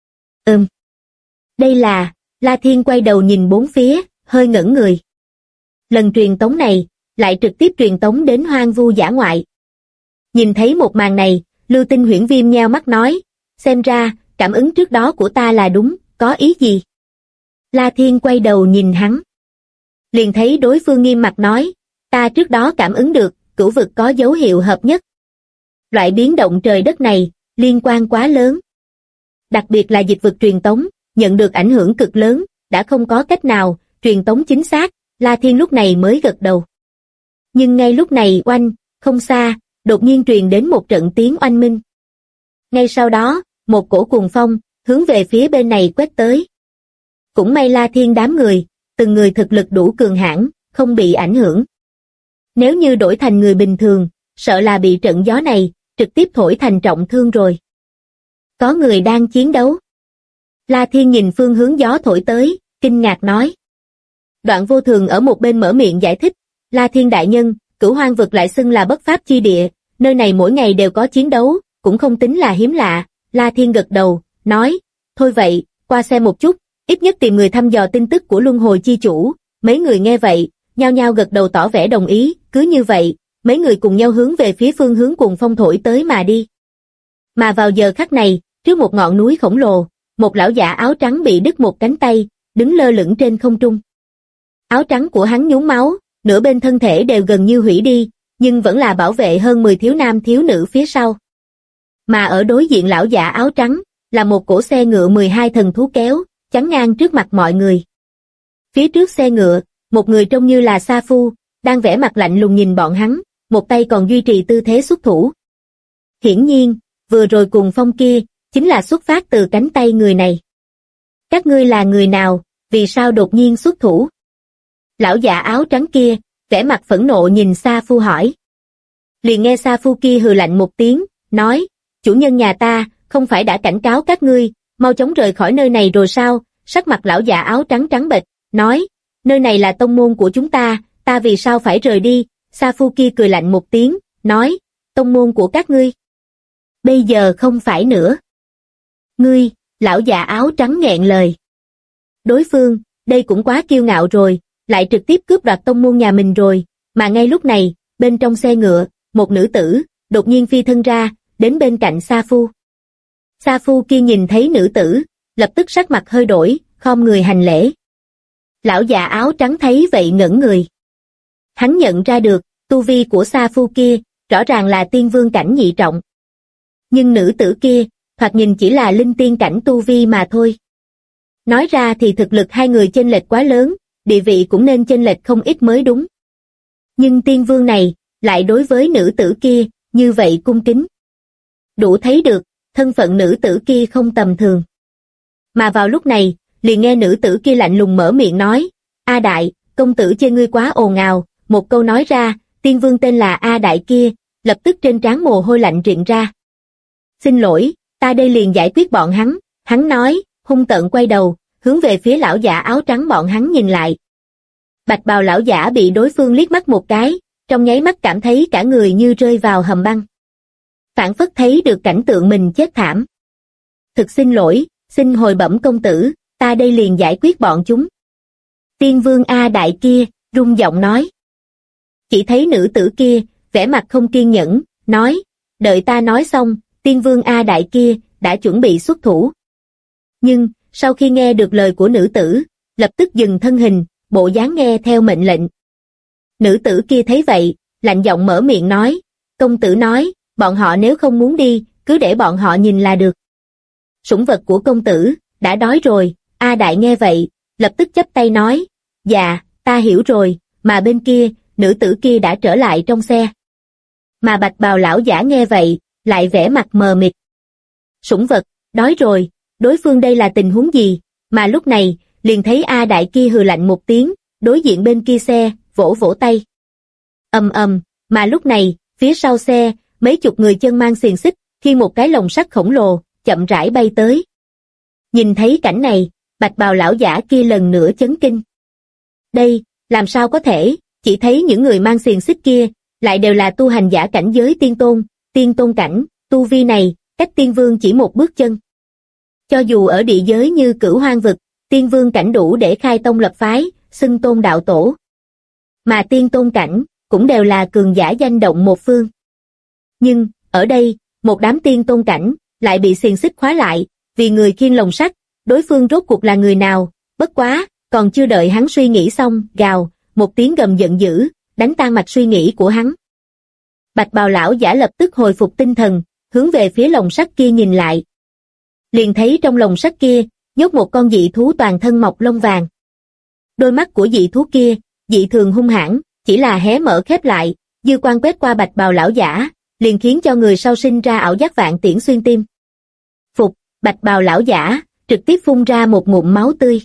Đây là, La Thiên quay đầu nhìn bốn phía, hơi ngẩn người. Lần truyền tống này, lại trực tiếp truyền tống đến hoang vu dã ngoại. Nhìn thấy một màn này, Lưu Tinh Huyễn Viêm nheo mắt nói, xem ra, cảm ứng trước đó của ta là đúng, có ý gì? La Thiên quay đầu nhìn hắn. Liền thấy đối phương nghiêm mặt nói, ta trước đó cảm ứng được, cửu vực có dấu hiệu hợp nhất. Loại biến động trời đất này, liên quan quá lớn. Đặc biệt là dịch vực truyền tống, nhận được ảnh hưởng cực lớn, đã không có cách nào, truyền tống chính xác, La Thiên lúc này mới gật đầu. Nhưng ngay lúc này oanh, không xa, đột nhiên truyền đến một trận tiếng oanh minh. Ngay sau đó, một cổ cuồng phong, hướng về phía bên này quét tới. Cũng may La Thiên đám người, từng người thực lực đủ cường hãn, không bị ảnh hưởng. Nếu như đổi thành người bình thường, sợ là bị trận gió này, trực tiếp thổi thành trọng thương rồi. Có người đang chiến đấu. La Thiên nhìn phương hướng gió thổi tới, kinh ngạc nói. Đoạn Vô Thường ở một bên mở miệng giải thích, La Thiên đại nhân, Cửu Hoang vực lại xưng là bất pháp chi địa, nơi này mỗi ngày đều có chiến đấu, cũng không tính là hiếm lạ. La Thiên gật đầu, nói, thôi vậy, qua xem một chút, ít nhất tìm người thăm dò tin tức của luân hồi chi chủ. Mấy người nghe vậy, nhao nhao gật đầu tỏ vẻ đồng ý, cứ như vậy, mấy người cùng nhau hướng về phía phương hướng cuồng phong thổi tới mà đi. Mà vào giờ khắc này, trước một ngọn núi khổng lồ, một lão giả áo trắng bị đứt một cánh tay, đứng lơ lửng trên không trung. Áo trắng của hắn nhuốm máu, nửa bên thân thể đều gần như hủy đi, nhưng vẫn là bảo vệ hơn 10 thiếu nam thiếu nữ phía sau. Mà ở đối diện lão giả áo trắng, là một cỗ xe ngựa 12 thần thú kéo, chắn ngang trước mặt mọi người. Phía trước xe ngựa, một người trông như là Sa Phu, đang vẻ mặt lạnh lùng nhìn bọn hắn, một tay còn duy trì tư thế xuất thủ. Hiển nhiên, vừa rồi cuồng phong kia, chính là xuất phát từ cánh tay người này. Các ngươi là người nào, vì sao đột nhiên xuất thủ? Lão già áo trắng kia, vẻ mặt phẫn nộ nhìn Sa Phu hỏi. Liền nghe Sa Phu kia hừ lạnh một tiếng, nói, chủ nhân nhà ta, không phải đã cảnh cáo các ngươi, mau chóng rời khỏi nơi này rồi sao? Sắc mặt lão già áo trắng trắng bệch, nói, nơi này là tông môn của chúng ta vì sao phải rời đi? Sa Phu kia cười lạnh một tiếng, nói, tông môn của các ngươi. Bây giờ không phải nữa. Ngươi, lão già áo trắng nghẹn lời. Đối phương, đây cũng quá kiêu ngạo rồi, lại trực tiếp cướp đoạt tông môn nhà mình rồi, mà ngay lúc này, bên trong xe ngựa, một nữ tử, đột nhiên phi thân ra, đến bên cạnh Sa Phu. Sa Phu kia nhìn thấy nữ tử, lập tức sắc mặt hơi đổi, khom người hành lễ. Lão già áo trắng thấy vậy ngẩn người. Hắn nhận ra được, tu vi của Sa Phu kia, rõ ràng là tiên vương cảnh nhị trọng. Nhưng nữ tử kia, thoạt nhìn chỉ là linh tiên cảnh tu vi mà thôi. Nói ra thì thực lực hai người chênh lệch quá lớn, địa vị cũng nên chênh lệch không ít mới đúng. Nhưng tiên vương này, lại đối với nữ tử kia, như vậy cung kính. Đủ thấy được, thân phận nữ tử kia không tầm thường. Mà vào lúc này, liền nghe nữ tử kia lạnh lùng mở miệng nói, A Đại, công tử chê ngươi quá ồn ào, một câu nói ra, tiên vương tên là A Đại kia, lập tức trên trán mồ hôi lạnh rịn ra. Xin lỗi, ta đây liền giải quyết bọn hắn nói, hung tợn quay đầu, hướng về phía lão giả áo trắng bọn hắn nhìn lại. Bạch bào lão giả bị đối phương liếc mắt một cái, trong nháy mắt cảm thấy cả người như rơi vào hầm băng. Phảng phất thấy được cảnh tượng mình chết thảm. Thực xin lỗi, xin hồi bẩm công tử, ta đây liền giải quyết bọn chúng. Tiên vương A Đại kia, rung giọng nói. Chỉ thấy nữ tử kia, vẻ mặt không kiên nhẫn, nói, đợi ta nói xong, tiên vương A Đại kia, đã chuẩn bị xuất thủ. Nhưng, sau khi nghe được lời của nữ tử, lập tức dừng thân hình, bộ dáng nghe theo mệnh lệnh. Nữ tử kia thấy vậy, lạnh giọng mở miệng nói, công tử nói, bọn họ nếu không muốn đi, cứ để bọn họ nhìn là được. Sủng vật của công tử, đã đói rồi. A Đại nghe vậy, lập tức chắp tay nói, dạ, ta hiểu rồi, mà bên kia, nữ tử kia đã trở lại trong xe. Mà bạch bào lão giả nghe vậy, lại vẻ mặt mờ mịt. Sủng vật, đói rồi, đối phương đây là tình huống gì? Mà lúc này, liền thấy A Đại kia hừ lạnh một tiếng, đối diện bên kia xe, vỗ vỗ tay. Ầm ầm, mà lúc này, phía sau xe, mấy chục người chân mang xiềng xích, khi một cái lồng sắt khổng lồ, chậm rãi bay tới. Nhìn thấy cảnh này, bạch bào lão giả kia lần nữa chấn kinh. Đây, làm sao có thể, chỉ thấy những người mang xiềng xích kia, lại đều là tu hành giả cảnh giới tiên tôn cảnh, tu vi này, cách tiên vương chỉ một bước chân. Cho dù ở địa giới như Cửu Hoang vực, tiên vương cảnh đủ để khai tông lập phái, xưng tôn đạo tổ. Mà tiên tôn cảnh, cũng đều là cường giả danh động một phương. Nhưng, ở đây, một đám tiên tôn cảnh, lại bị xiềng xích khóa lại, vì người khiêng lồng sắt, đối phương rốt cuộc là người nào, bất quá, còn chưa đợi hắn suy nghĩ xong, gào, một tiếng gầm giận dữ, đánh tan mạch suy nghĩ của hắn. Bạch bào lão giả lập tức hồi phục tinh thần, hướng về phía lồng sắt kia nhìn lại. Liền thấy trong lồng sắt kia, nhốt một con dị thú toàn thân mọc lông vàng. Đôi mắt của dị thú kia, dị thường hung hãn, chỉ là hé mở khép lại, dư quang quét qua bạch bào lão giả, liền khiến cho người sau sinh ra ảo giác vạn tiễn xuyên tim. Phục, bạch bào lão giả, trực tiếp phun ra một ngụm máu tươi.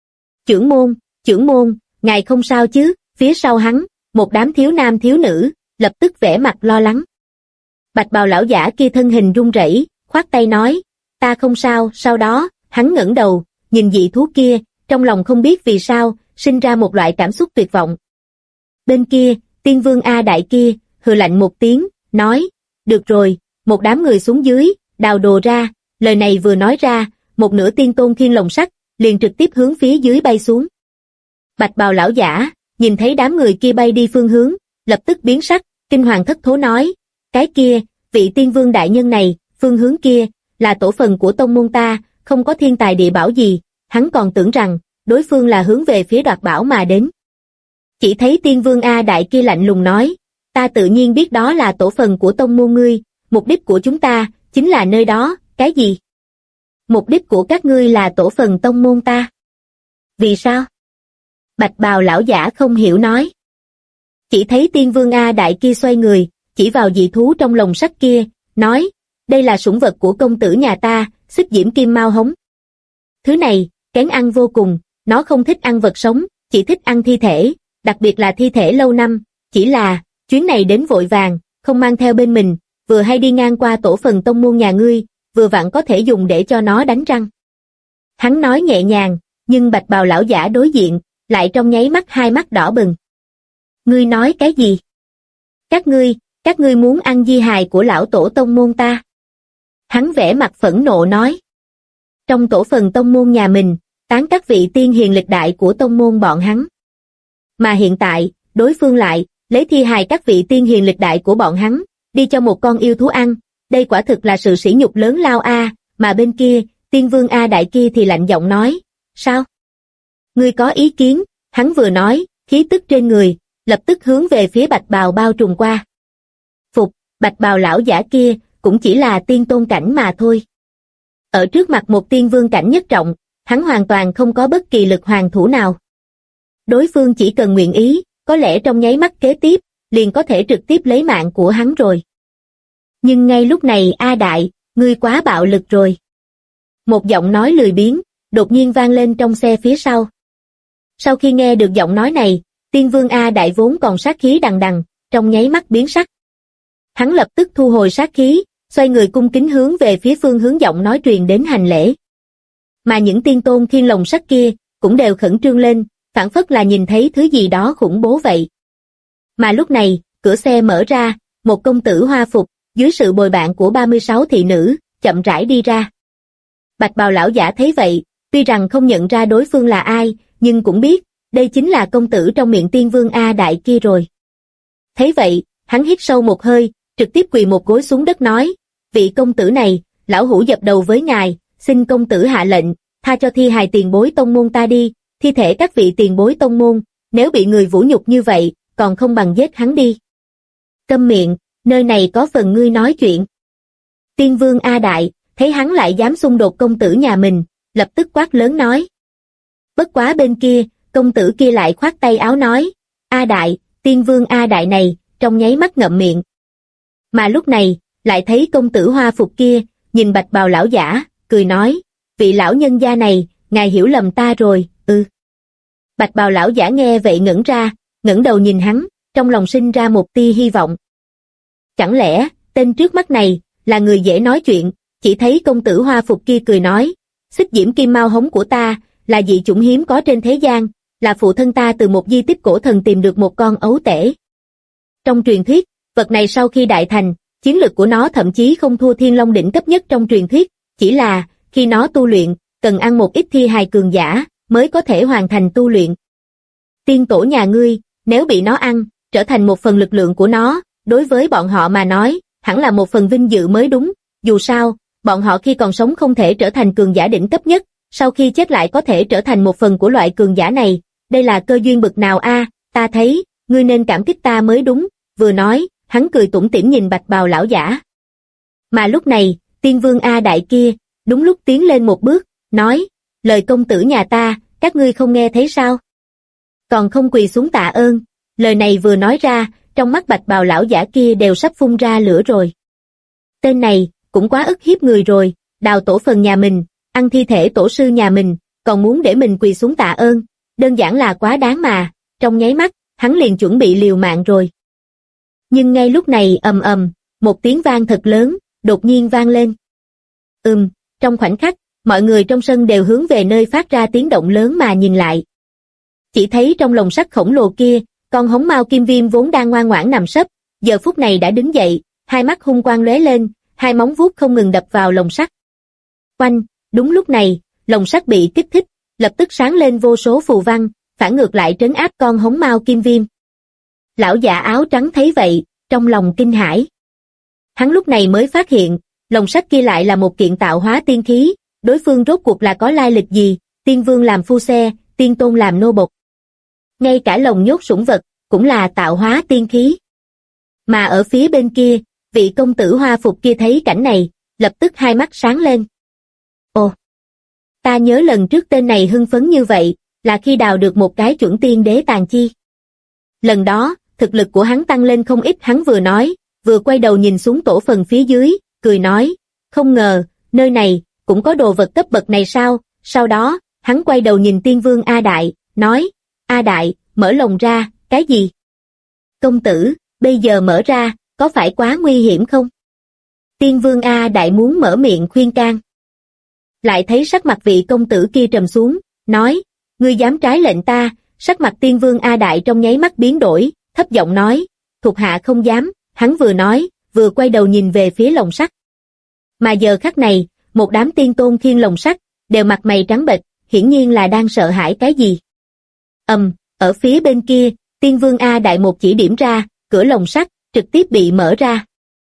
Chưởng môn, ngài không sao chứ? Phía sau hắn, một đám thiếu nam thiếu nữ, lập tức vẻ mặt lo lắng. Bạch bào lão giả kia thân hình run rẩy, khoát tay nói, ta không sao. Sau đó, hắn ngẩng đầu, nhìn dị thú kia, trong lòng không biết vì sao, sinh ra một loại cảm xúc tuyệt vọng. Bên kia, tiên vương A Đại kia, hừ lạnh một tiếng, nói, được rồi, một đám người xuống dưới, đào đồ ra. Lời này vừa nói ra, một nửa tiên tôn khiêng lồng sắt, liền trực tiếp hướng phía dưới bay xuống. Bạch bào lão giả, nhìn thấy đám người kia bay đi phương hướng, lập tức biến sắc, kinh hoàng thất thố nói, cái kia, vị tiên vương đại nhân này, phương hướng kia, là tổ phần của tông môn ta, không có thiên tài địa bảo gì, hắn còn tưởng rằng, đối phương là hướng về phía đoạt bảo mà đến. Chỉ thấy tiên vương A Đại kia lạnh lùng nói, ta tự nhiên biết đó là tổ phần của tông môn ngươi, mục đích của chúng ta, chính là nơi đó, cái gì? Mục đích của các ngươi là tổ phần tông môn ta. Vì sao? Bạch bào lão giả không hiểu nói. Chỉ thấy tiên vương A Đại kia xoay người, chỉ vào dị thú trong lồng sắt kia, nói, đây là sủng vật của công tử nhà ta, Xích Diễm Kim Mao Hống. Thứ này, kén ăn vô cùng, nó không thích ăn vật sống, chỉ thích ăn thi thể, đặc biệt là thi thể lâu năm, chỉ là, chuyến này đến vội vàng, không mang theo bên mình, vừa hay đi ngang qua tổ phần tông môn nhà ngươi, vừa vặn có thể dùng để cho nó đánh răng. Hắn nói nhẹ nhàng, nhưng bạch bào lão giả đối diện, lại trong nháy mắt hai mắt đỏ bừng. Ngươi nói cái gì? Các ngươi muốn ăn di hài của lão tổ tông môn ta? Hắn vẻ mặt phẫn nộ nói. Trong tổ phần tông môn nhà mình, tán các vị tiên hiền lịch đại của tông môn bọn hắn. Mà hiện tại, đối phương lại, lấy thi hài các vị tiên hiền lịch đại của bọn hắn, đi cho một con yêu thú ăn, đây quả thực là sự sỉ nhục lớn lao a, mà bên kia, tiên vương A Đại kia thì lạnh giọng nói, sao? Ngươi có ý kiến, hắn vừa nói, khí tức trên người, lập tức hướng về phía bạch bào bao trùm qua. Phục, bạch bào lão giả kia, cũng chỉ là tiên tôn cảnh mà thôi. Ở trước mặt một tiên vương cảnh nhất trọng, hắn hoàn toàn không có bất kỳ lực hoàn thủ nào. Đối phương chỉ cần nguyện ý, có lẽ trong nháy mắt kế tiếp, liền có thể trực tiếp lấy mạng của hắn rồi. Nhưng ngay lúc này A Đại, ngươi quá bạo lực rồi. Một giọng nói lười biếng, đột nhiên vang lên trong xe phía sau. Sau khi nghe được giọng nói này, tiên vương A Đại vốn còn sát khí đằng đằng, trong nháy mắt biến sắc. Hắn lập tức thu hồi sát khí, xoay người cung kính hướng về phía phương hướng giọng nói truyền đến hành lễ. Mà những tiên tôn thiên lồng sắt kia, cũng đều khẩn trương lên, phảng phất là nhìn thấy thứ gì đó khủng bố vậy. Mà lúc này, cửa xe mở ra, một công tử hoa phục, dưới sự bồi bạn của 36 thị nữ, chậm rãi đi ra. Bạch bào lão giả thấy vậy, tuy rằng không nhận ra đối phương là ai, nhưng cũng biết, đây chính là công tử trong miệng tiên vương A Đại kia rồi. Thấy vậy, hắn hít sâu một hơi, trực tiếp quỳ một gối xuống đất nói, vị công tử này, lão hủ dập đầu với ngài, xin công tử hạ lệnh, tha cho thi hài tiền bối tông môn ta đi, thi thể các vị tiền bối tông môn, nếu bị người vũ nhục như vậy, còn không bằng giết hắn đi. Câm miệng, nơi này có phần ngươi nói chuyện. Tiên vương A Đại, thấy hắn lại dám xung đột công tử nhà mình, lập tức quát lớn nói. Bất quá bên kia, công tử kia lại khoát tay áo nói, A Đại, tiên vương A Đại này, trong nháy mắt ngậm miệng. Mà lúc này, lại thấy công tử hoa phục kia, nhìn bạch bào lão giả, cười nói, vị lão nhân gia này, ngài hiểu lầm ta rồi, Bạch bào lão giả nghe vậy ngẩn ra, ngẩng đầu nhìn hắn, trong lòng sinh ra một tia hy vọng. Chẳng lẽ, tên trước mắt này, là người dễ nói chuyện, chỉ thấy công tử hoa phục kia cười nói, Xích Diễm Kim Mao Hống của ta, là dị chủng hiếm có trên thế gian, là phụ thân ta từ một di tích cổ thần tìm được một con ấu tể. Trong truyền thuyết, vật này sau khi đại thành, chiến lực của nó thậm chí không thua thiên long đỉnh cấp nhất trong truyền thuyết, chỉ là, khi nó tu luyện, cần ăn một ít thi hài cường giả, mới có thể hoàn thành tu luyện. Tiên tổ nhà ngươi, nếu bị nó ăn, trở thành một phần lực lượng của nó, đối với bọn họ mà nói, hẳn là một phần vinh dự mới đúng, dù sao, bọn họ khi còn sống không thể trở thành cường giả đỉnh cấp nhất, sau khi chết lại có thể trở thành một phần của loại cường giả này, đây là cơ duyên bực nào a, ta thấy, ngươi nên cảm kích ta mới đúng, vừa nói, hắn cười tủm tỉm nhìn bạch bào lão giả. Mà lúc này, tiên vương A Đại kia, đúng lúc tiến lên một bước, nói, lời công tử nhà ta, các ngươi không nghe thấy sao? Còn không quỳ xuống tạ ơn, lời này vừa nói ra, trong mắt bạch bào lão giả kia đều sắp phun ra lửa rồi. Tên này, cũng quá ức hiếp người rồi, đào tổ phần nhà mình, ăn thi thể tổ sư nhà mình, còn muốn để mình quỳ xuống tạ ơn, đơn giản là quá đáng mà, trong nháy mắt, hắn liền chuẩn bị liều mạng rồi. Nhưng ngay lúc này ầm ầm, một tiếng vang thật lớn, đột nhiên vang lên. Trong khoảnh khắc, mọi người trong sân đều hướng về nơi phát ra tiếng động lớn mà nhìn lại. Chỉ thấy trong lồng sắt khổng lồ kia, con hống mao kim viêm vốn đang ngoan ngoãn nằm sấp, giờ phút này đã đứng dậy, hai mắt hung quang lóe lên, hai móng vuốt không ngừng đập vào lồng sắt. Oanh, đúng lúc này, lồng sắt bị kích thích, lập tức sáng lên vô số phù văn, phản ngược lại trấn áp con hống mao kim viêm. Lão già áo trắng thấy vậy, trong lòng kinh hãi. Hắn lúc này mới phát hiện, lồng sắt kia lại là một kiện tạo hóa tiên khí, đối phương rốt cuộc là có lai lịch gì, tiên vương làm phu xe, tiên tôn làm nô bộc. Ngay cả lồng nhốt sủng vật, cũng là tạo hóa tiên khí. Mà ở phía bên kia, vị công tử hoa phục kia thấy cảnh này, lập tức hai mắt sáng lên. Ồ! Ta nhớ lần trước tên này hưng phấn như vậy, là khi đào được một cái chuẩn tiên đế tàn chi. Lần đó, thực lực của hắn tăng lên không ít, hắn vừa nói, vừa quay đầu nhìn xuống tổ phần phía dưới, cười nói, không ngờ, nơi này, cũng có đồ vật cấp bậc này sao? Sau đó, hắn quay đầu nhìn tiên vương A Đại, nói, A Đại, mở lồng ra, cái gì? Công tử, bây giờ mở ra, có phải quá nguy hiểm không? Tiên vương A Đại muốn mở miệng khuyên can. Lại thấy sắc mặt vị công tử kia trầm xuống, nói, ngươi dám trái lệnh ta, sắc mặt tiên vương A Đại trong nháy mắt biến đổi, thấp giọng nói, thuộc hạ không dám, hắn vừa nói, vừa quay đầu nhìn về phía lồng sắt. Mà giờ khắc này, một đám tiên tôn khiêng lồng sắt, đều mặt mày trắng bệch, hiển nhiên là đang sợ hãi cái gì. Ở phía bên kia, tiên vương A Đại một chỉ điểm ra, cửa lồng sắt, trực tiếp bị mở ra.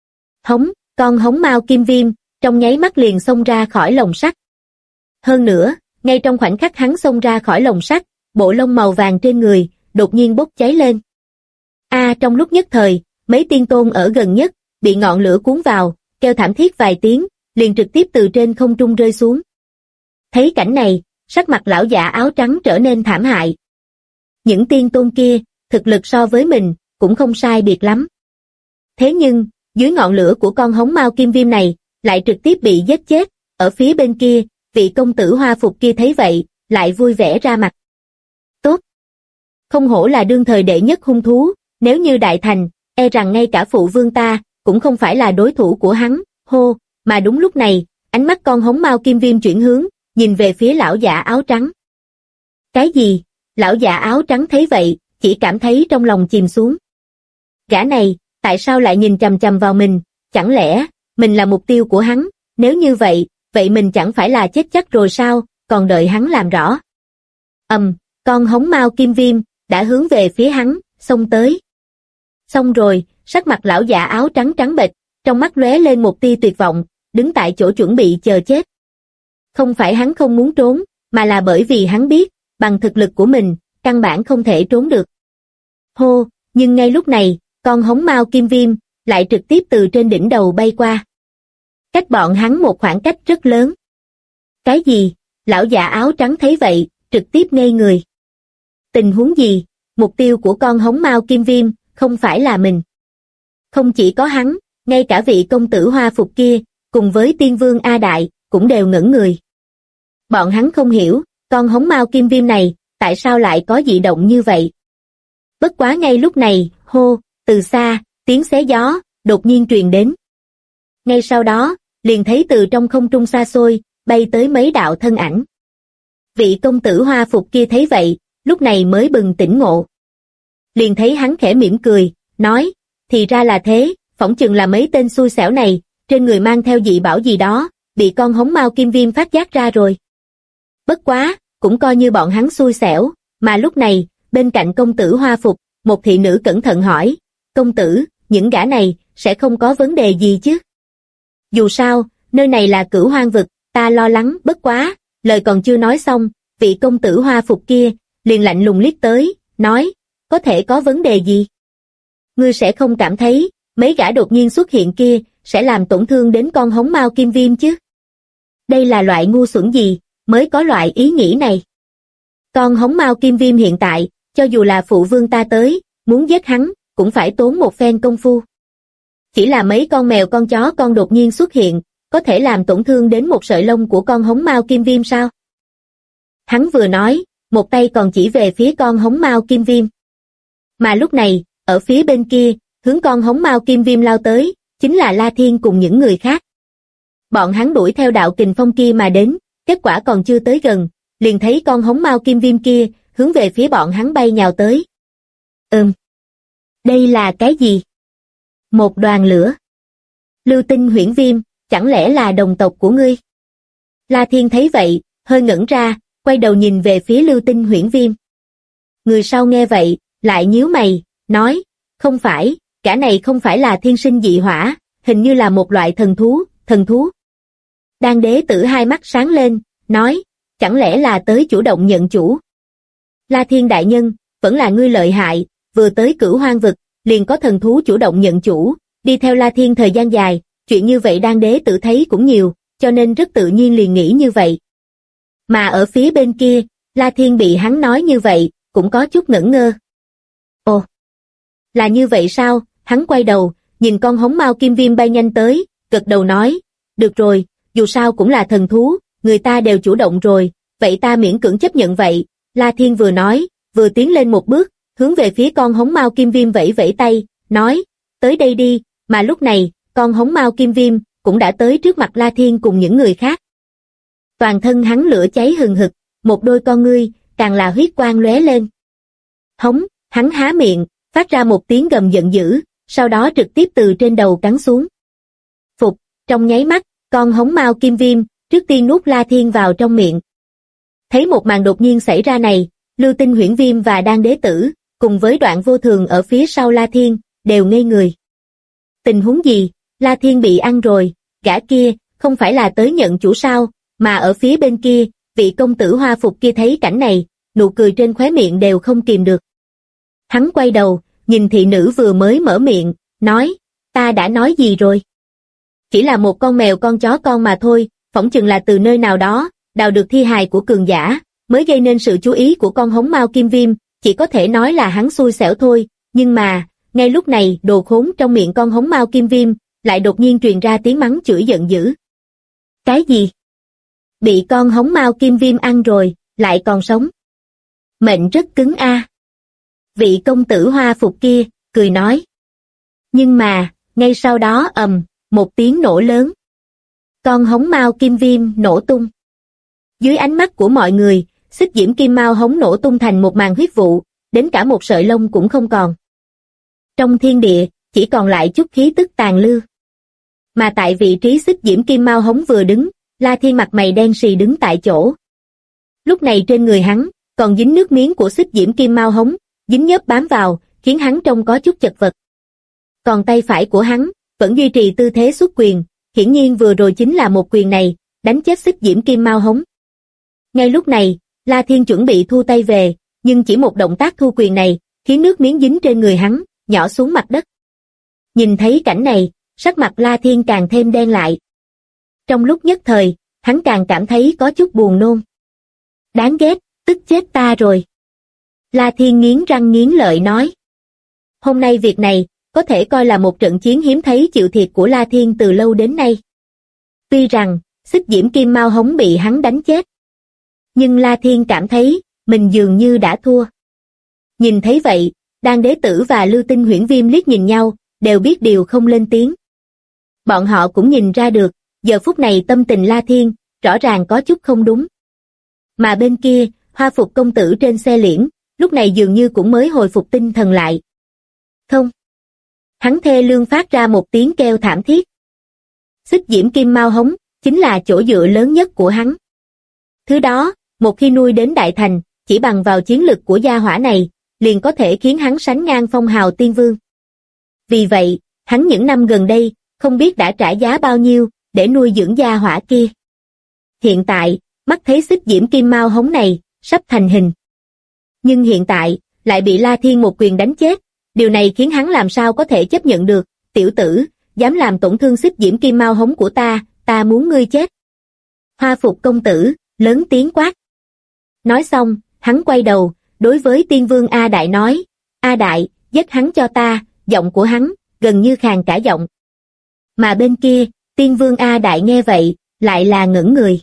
Con hống mao kim viêm, trong nháy mắt liền xông ra khỏi lồng sắt. Hơn nữa, ngay trong khoảnh khắc hắn xông ra khỏi lồng sắt, bộ lông màu vàng trên người, đột nhiên bốc cháy lên. Trong lúc nhất thời, mấy tiên tôn ở gần nhất, bị ngọn lửa cuốn vào, kêu thảm thiết vài tiếng, liền trực tiếp từ trên không trung rơi xuống. Thấy cảnh này, sắc mặt lão giả áo trắng trở nên thảm hại. Những tiên tôn kia, thực lực so với mình, cũng không sai biệt lắm. Thế nhưng, dưới ngọn lửa của con hống mao kim viêm này, lại trực tiếp bị giết chết, ở phía bên kia, vị công tử hoa phục kia thấy vậy, lại vui vẻ ra mặt. Tốt! Không hổ là đương thời đệ nhất hung thú, nếu như đại thành, e rằng ngay cả phụ vương ta, cũng không phải là đối thủ của hắn, hô, mà đúng lúc này, ánh mắt con hống mao kim viêm chuyển hướng, nhìn về phía lão giả áo trắng. Cái gì? Lão giả áo trắng thấy vậy, chỉ cảm thấy trong lòng chìm xuống. Gã này, tại sao lại nhìn chằm chằm vào mình, chẳng lẽ, mình là mục tiêu của hắn, nếu như vậy, vậy mình chẳng phải là chết chắc rồi sao, còn đợi hắn làm rõ. Con hống mao kim viêm, đã hướng về phía hắn, xông tới. Xong rồi, sắc mặt lão giả áo trắng trắng bệch, trong mắt lóe lên một tia tuyệt vọng, đứng tại chỗ chuẩn bị chờ chết. Không phải hắn không muốn trốn, mà là bởi vì hắn biết, bằng thực lực của mình, căn bản không thể trốn được. Hô, nhưng ngay lúc này, con hống mao kim viêm, lại trực tiếp từ trên đỉnh đầu bay qua. Cách bọn hắn một khoảng cách rất lớn. Cái gì? Lão già áo trắng thấy vậy, trực tiếp ngây người. Tình huống gì? Mục tiêu của con hống mao kim viêm, không phải là mình. Không chỉ có hắn, ngay cả vị công tử hoa phục kia, cùng với tiên vương A Đại, cũng đều ngẩn người. Bọn hắn không hiểu, con hống mao kim viêm này, tại sao lại có dị động như vậy. Bất quá ngay lúc này, hô, từ xa, tiếng xé gió, đột nhiên truyền đến. Ngay sau đó, liền thấy từ trong không trung xa xôi, bay tới mấy đạo thân ảnh. Vị công tử hoa phục kia thấy vậy, lúc này mới bừng tỉnh ngộ. Liền thấy hắn khẽ mỉm cười, nói, thì ra là thế, phỏng chừng là mấy tên xui xẻo này, trên người mang theo dị bảo gì đó, bị con hống mao kim viêm phát giác ra rồi. Bất quá, cũng coi như bọn hắn xui xẻo, mà lúc này, bên cạnh công tử hoa phục, một thị nữ cẩn thận hỏi, công tử, những gã này, sẽ không có vấn đề gì chứ? Dù sao, nơi này là Cửu Hoang vực, ta lo lắng, bất quá, lời còn chưa nói xong, vị công tử hoa phục kia, liền lạnh lùng liếc tới, nói, có thể có vấn đề gì? Ngươi sẽ không cảm thấy, mấy gã đột nhiên xuất hiện kia, sẽ làm tổn thương đến con hống mao kim viêm chứ? Đây là loại ngu xuẩn gì, mới có loại ý nghĩ này? Con hống mao kim viêm hiện tại, cho dù là phụ vương ta tới, muốn giết hắn, cũng phải tốn một phen công phu. Chỉ là mấy con mèo con chó con đột nhiên xuất hiện, có thể làm tổn thương đến một sợi lông của con hống mao kim viêm sao? Hắn vừa nói, một tay còn chỉ về phía con hống mao kim viêm. Mà lúc này, ở phía bên kia, hướng con hống mao kim viêm lao tới, chính là La Thiên cùng những người khác. Bọn hắn đuổi theo đạo kình phong kia mà đến, kết quả còn chưa tới gần, liền thấy con hống mao kim viêm kia, hướng về phía bọn hắn bay nhào tới. Đây là cái gì? Một đoàn lửa. Lưu Tinh Huyễn Viêm, chẳng lẽ là đồng tộc của ngươi? La Thiên thấy vậy, hơi ngẩn ra, quay đầu nhìn về phía Lưu Tinh Huyễn Viêm. Người sau nghe vậy, lại nhíu mày, nói, không phải, gã này không phải là thiên sinh dị hỏa, hình như là một loại thần thú. Đan đế tử hai mắt sáng lên, nói, chẳng lẽ là tới chủ động nhận chủ. La Thiên đại nhân, vẫn là ngươi lợi hại, vừa tới Cửu Hoang vực, liền có thần thú chủ động nhận chủ, đi theo La Thiên thời gian dài, chuyện như vậy đan đế tử thấy cũng nhiều, cho nên rất tự nhiên liền nghĩ như vậy. Mà ở phía bên kia, La Thiên bị hắn nói như vậy, cũng có chút ngẩn ngơ. Ồ, là như vậy sao? Hắn quay đầu, nhìn con hống mao kim viêm bay nhanh tới, gật đầu nói, được rồi, dù sao cũng là thần thú, người ta đều chủ động rồi, vậy ta miễn cưỡng chấp nhận vậy. La Thiên vừa nói, vừa tiến lên một bước, hướng về phía con hống mao kim viêm vẫy vẫy tay, nói, tới đây đi, mà lúc này, con hống mao kim viêm cũng đã tới trước mặt La Thiên cùng những người khác. Toàn thân hắn lửa cháy hừng hực, một đôi con ngươi, càng là huyết quang lóe lên. Hống, hắn há miệng, phát ra một tiếng gầm giận dữ, sau đó trực tiếp từ trên đầu cắn xuống. Phục, trong nháy mắt, con hống mao kim viêm, trước tiên nuốt La Thiên vào trong miệng. Thấy một màn đột nhiên xảy ra này, Lưu Tinh Huyễn Viêm và Đan Đế Tử, cùng với Đoạn Vô Thường ở phía sau La Thiên, đều ngây người. Tình huống gì, La Thiên bị ăn rồi, gã kia, không phải là tới nhận chủ sao, mà ở phía bên kia, vị công tử hoa phục kia thấy cảnh này, nụ cười trên khóe miệng đều không kìm được. Hắn quay đầu, nhìn thị nữ vừa mới mở miệng, nói, ta đã nói gì rồi? Chỉ là một con mèo con chó con mà thôi, phỏng chừng là từ nơi nào đó, đào được thi hài của cường giả, mới gây nên sự chú ý của con hống mao kim viêm, chỉ có thể nói là hắn xui xẻo thôi, nhưng mà, ngay lúc này đồ khốn trong miệng con hống mao kim viêm, lại đột nhiên truyền ra tiếng mắng chửi giận dữ. Cái gì? Bị con hống mao kim viêm ăn rồi, lại còn sống. Mệnh rất cứng a. Vị công tử hoa phục kia, cười nói. Nhưng mà, ngay sau đó một tiếng nổ lớn. Con hống mao kim viêm nổ tung. Dưới ánh mắt của mọi người, xích diễm kim mao hống nổ tung thành một màn huyết vụ, đến cả một sợi lông cũng không còn. Trong thiên địa, chỉ còn lại chút khí tức tàn lưu. Mà tại vị trí xích diễm kim mao hống vừa đứng, La Thiên mặt mày đen sì đứng tại chỗ. Lúc này trên người hắn, còn dính nước miếng của xích diễm kim mao hống, dính nhớp bám vào, khiến hắn trông có chút chật vật. Còn tay phải của hắn, vẫn duy trì tư thế xuất quyền, hiển nhiên vừa rồi chính là một quyền này, đánh chết xích diễm kim mao hống. Ngay lúc này, La Thiên chuẩn bị thu tay về, nhưng chỉ một động tác thu quyền này, khiến nước miếng dính trên người hắn, nhỏ xuống mặt đất. Nhìn thấy cảnh này, sắc mặt La Thiên càng thêm đen lại. Trong lúc nhất thời, hắn càng cảm thấy có chút buồn nôn. Đáng ghét, tức chết ta rồi. La Thiên nghiến răng nghiến lợi nói. Hôm nay việc này, có thể coi là một trận chiến hiếm thấy chịu thiệt của La Thiên từ lâu đến nay. Tuy rằng, xích diễm kim mao hống bị hắn đánh chết. Nhưng La Thiên cảm thấy, mình dường như đã thua. Nhìn thấy vậy, Đan Đế Tử và Lưu Tinh Huyễn Viêm liếc nhìn nhau, đều biết điều không lên tiếng. Bọn họ cũng nhìn ra được, giờ phút này tâm tình La Thiên, rõ ràng có chút không đúng. Mà bên kia, hoa phục công tử trên xe liễn, lúc này dường như cũng mới hồi phục tinh thần lại. Không. Hắn thê lương phát ra một tiếng kêu thảm thiết. Xích diễm kim mao hống, chính là chỗ dựa lớn nhất của hắn. Thứ đó, một khi nuôi đến đại thành, chỉ bằng vào chiến lực của gia hỏa này, liền có thể khiến hắn sánh ngang phong hào tiên vương. Vì vậy, hắn những năm gần đây, không biết đã trả giá bao nhiêu, để nuôi dưỡng gia hỏa kia. Hiện tại, mắt thấy xích diễm kim mao hống này, sắp thành hình. Nhưng hiện tại, lại bị La Thiên một quyền đánh chết, điều này khiến hắn làm sao có thể chấp nhận được, tiểu tử, dám làm tổn thương xích diễm kim mao hống của ta muốn ngươi chết. Hoa phục công tử, lớn tiếng quát. Nói xong, hắn quay đầu, đối với tiên vương A Đại nói, A Đại, giết hắn cho ta, giọng của hắn, gần như khàn cả giọng. Mà bên kia, tiên vương A Đại nghe vậy, lại là ngẩn người.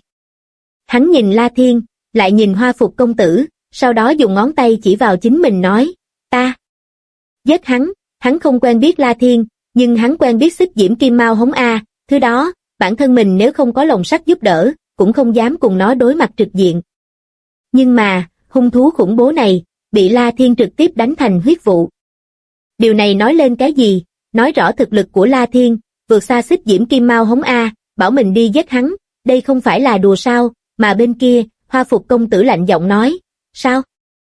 Hắn nhìn La Thiên, lại nhìn hoa phục công tử, sau đó dùng ngón tay chỉ vào chính mình nói, ta giết hắn không quen biết La Thiên, nhưng hắn quen biết xích diễm kim mao hống A, thứ đó, bản thân mình nếu không có lòng sắt giúp đỡ, cũng không dám cùng nó đối mặt trực diện. Nhưng mà, hung thú khủng bố này, bị La Thiên trực tiếp đánh thành huyết vụ. Điều này nói lên cái gì? Nói rõ thực lực của La Thiên, vượt xa xích diễm kim mao hống A, bảo mình đi giết hắn, đây không phải là đùa sao, mà bên kia, hoa phục công tử lạnh giọng nói, sao?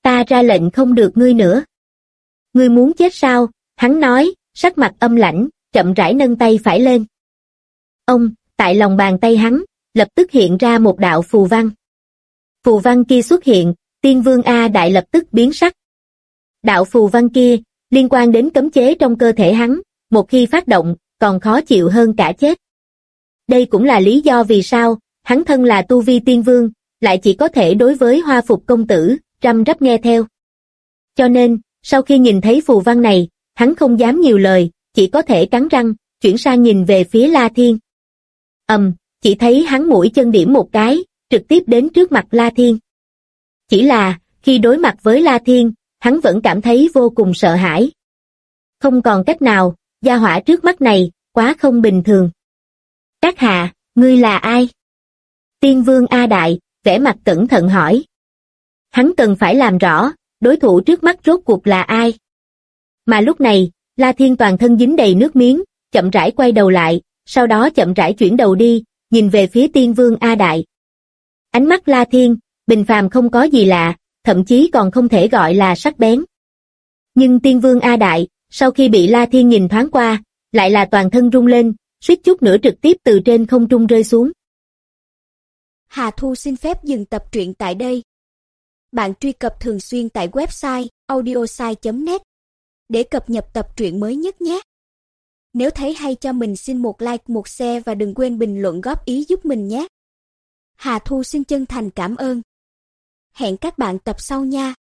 Ta ra lệnh không được ngươi nữa. Ngươi muốn chết sao? Hắn nói, sắc mặt âm lãnh, chậm rãi nâng tay phải lên. Ông, tại lòng bàn tay hắn, lập tức hiện ra một đạo phù văn. Phù văn kia xuất hiện, Tiên Vương A Đại lập tức biến sắc. Đạo phù văn kia, liên quan đến cấm chế trong cơ thể hắn, một khi phát động, còn khó chịu hơn cả chết. Đây cũng là lý do vì sao, hắn thân là tu vi tiên vương, lại chỉ có thể đối với Hoa Phục công tử, răm rắp nghe theo. Cho nên, sau khi nhìn thấy phù văn này, hắn không dám nhiều lời, chỉ có thể cắn răng, chuyển sang nhìn về phía La Thiên. Chỉ thấy hắn mũi chân điểm một cái, trực tiếp đến trước mặt La Thiên. Chỉ là, khi đối mặt với La Thiên, hắn vẫn cảm thấy vô cùng sợ hãi. Không còn cách nào, gia hỏa trước mắt này, quá không bình thường. Các hạ, ngươi là ai? Tiên Vương A Đại, vẻ mặt cẩn thận hỏi. Hắn cần phải làm rõ, đối thủ trước mắt rốt cuộc là ai? Mà lúc này, La Thiên toàn thân dính đầy nước miếng, chậm rãi quay đầu lại, sau đó chậm rãi chuyển đầu đi, nhìn về phía Tiên Vương A Đại. Ánh mắt La Thiên, bình phàm không có gì lạ, thậm chí còn không thể gọi là sắc bén. Nhưng Tiên Vương A Đại, sau khi bị La Thiên nhìn thoáng qua, lại là toàn thân rung lên, suýt chút nữa trực tiếp từ trên không trung rơi xuống. Hà Thu xin phép dừng tập truyện tại đây. Bạn truy cập thường xuyên tại website audiosai.net để cập nhật tập truyện mới nhất nhé. Nếu thấy hay cho mình xin một like, một share và đừng quên bình luận góp ý giúp mình nhé. Hà Thu xin chân thành cảm ơn. Hẹn các bạn tập sau nha.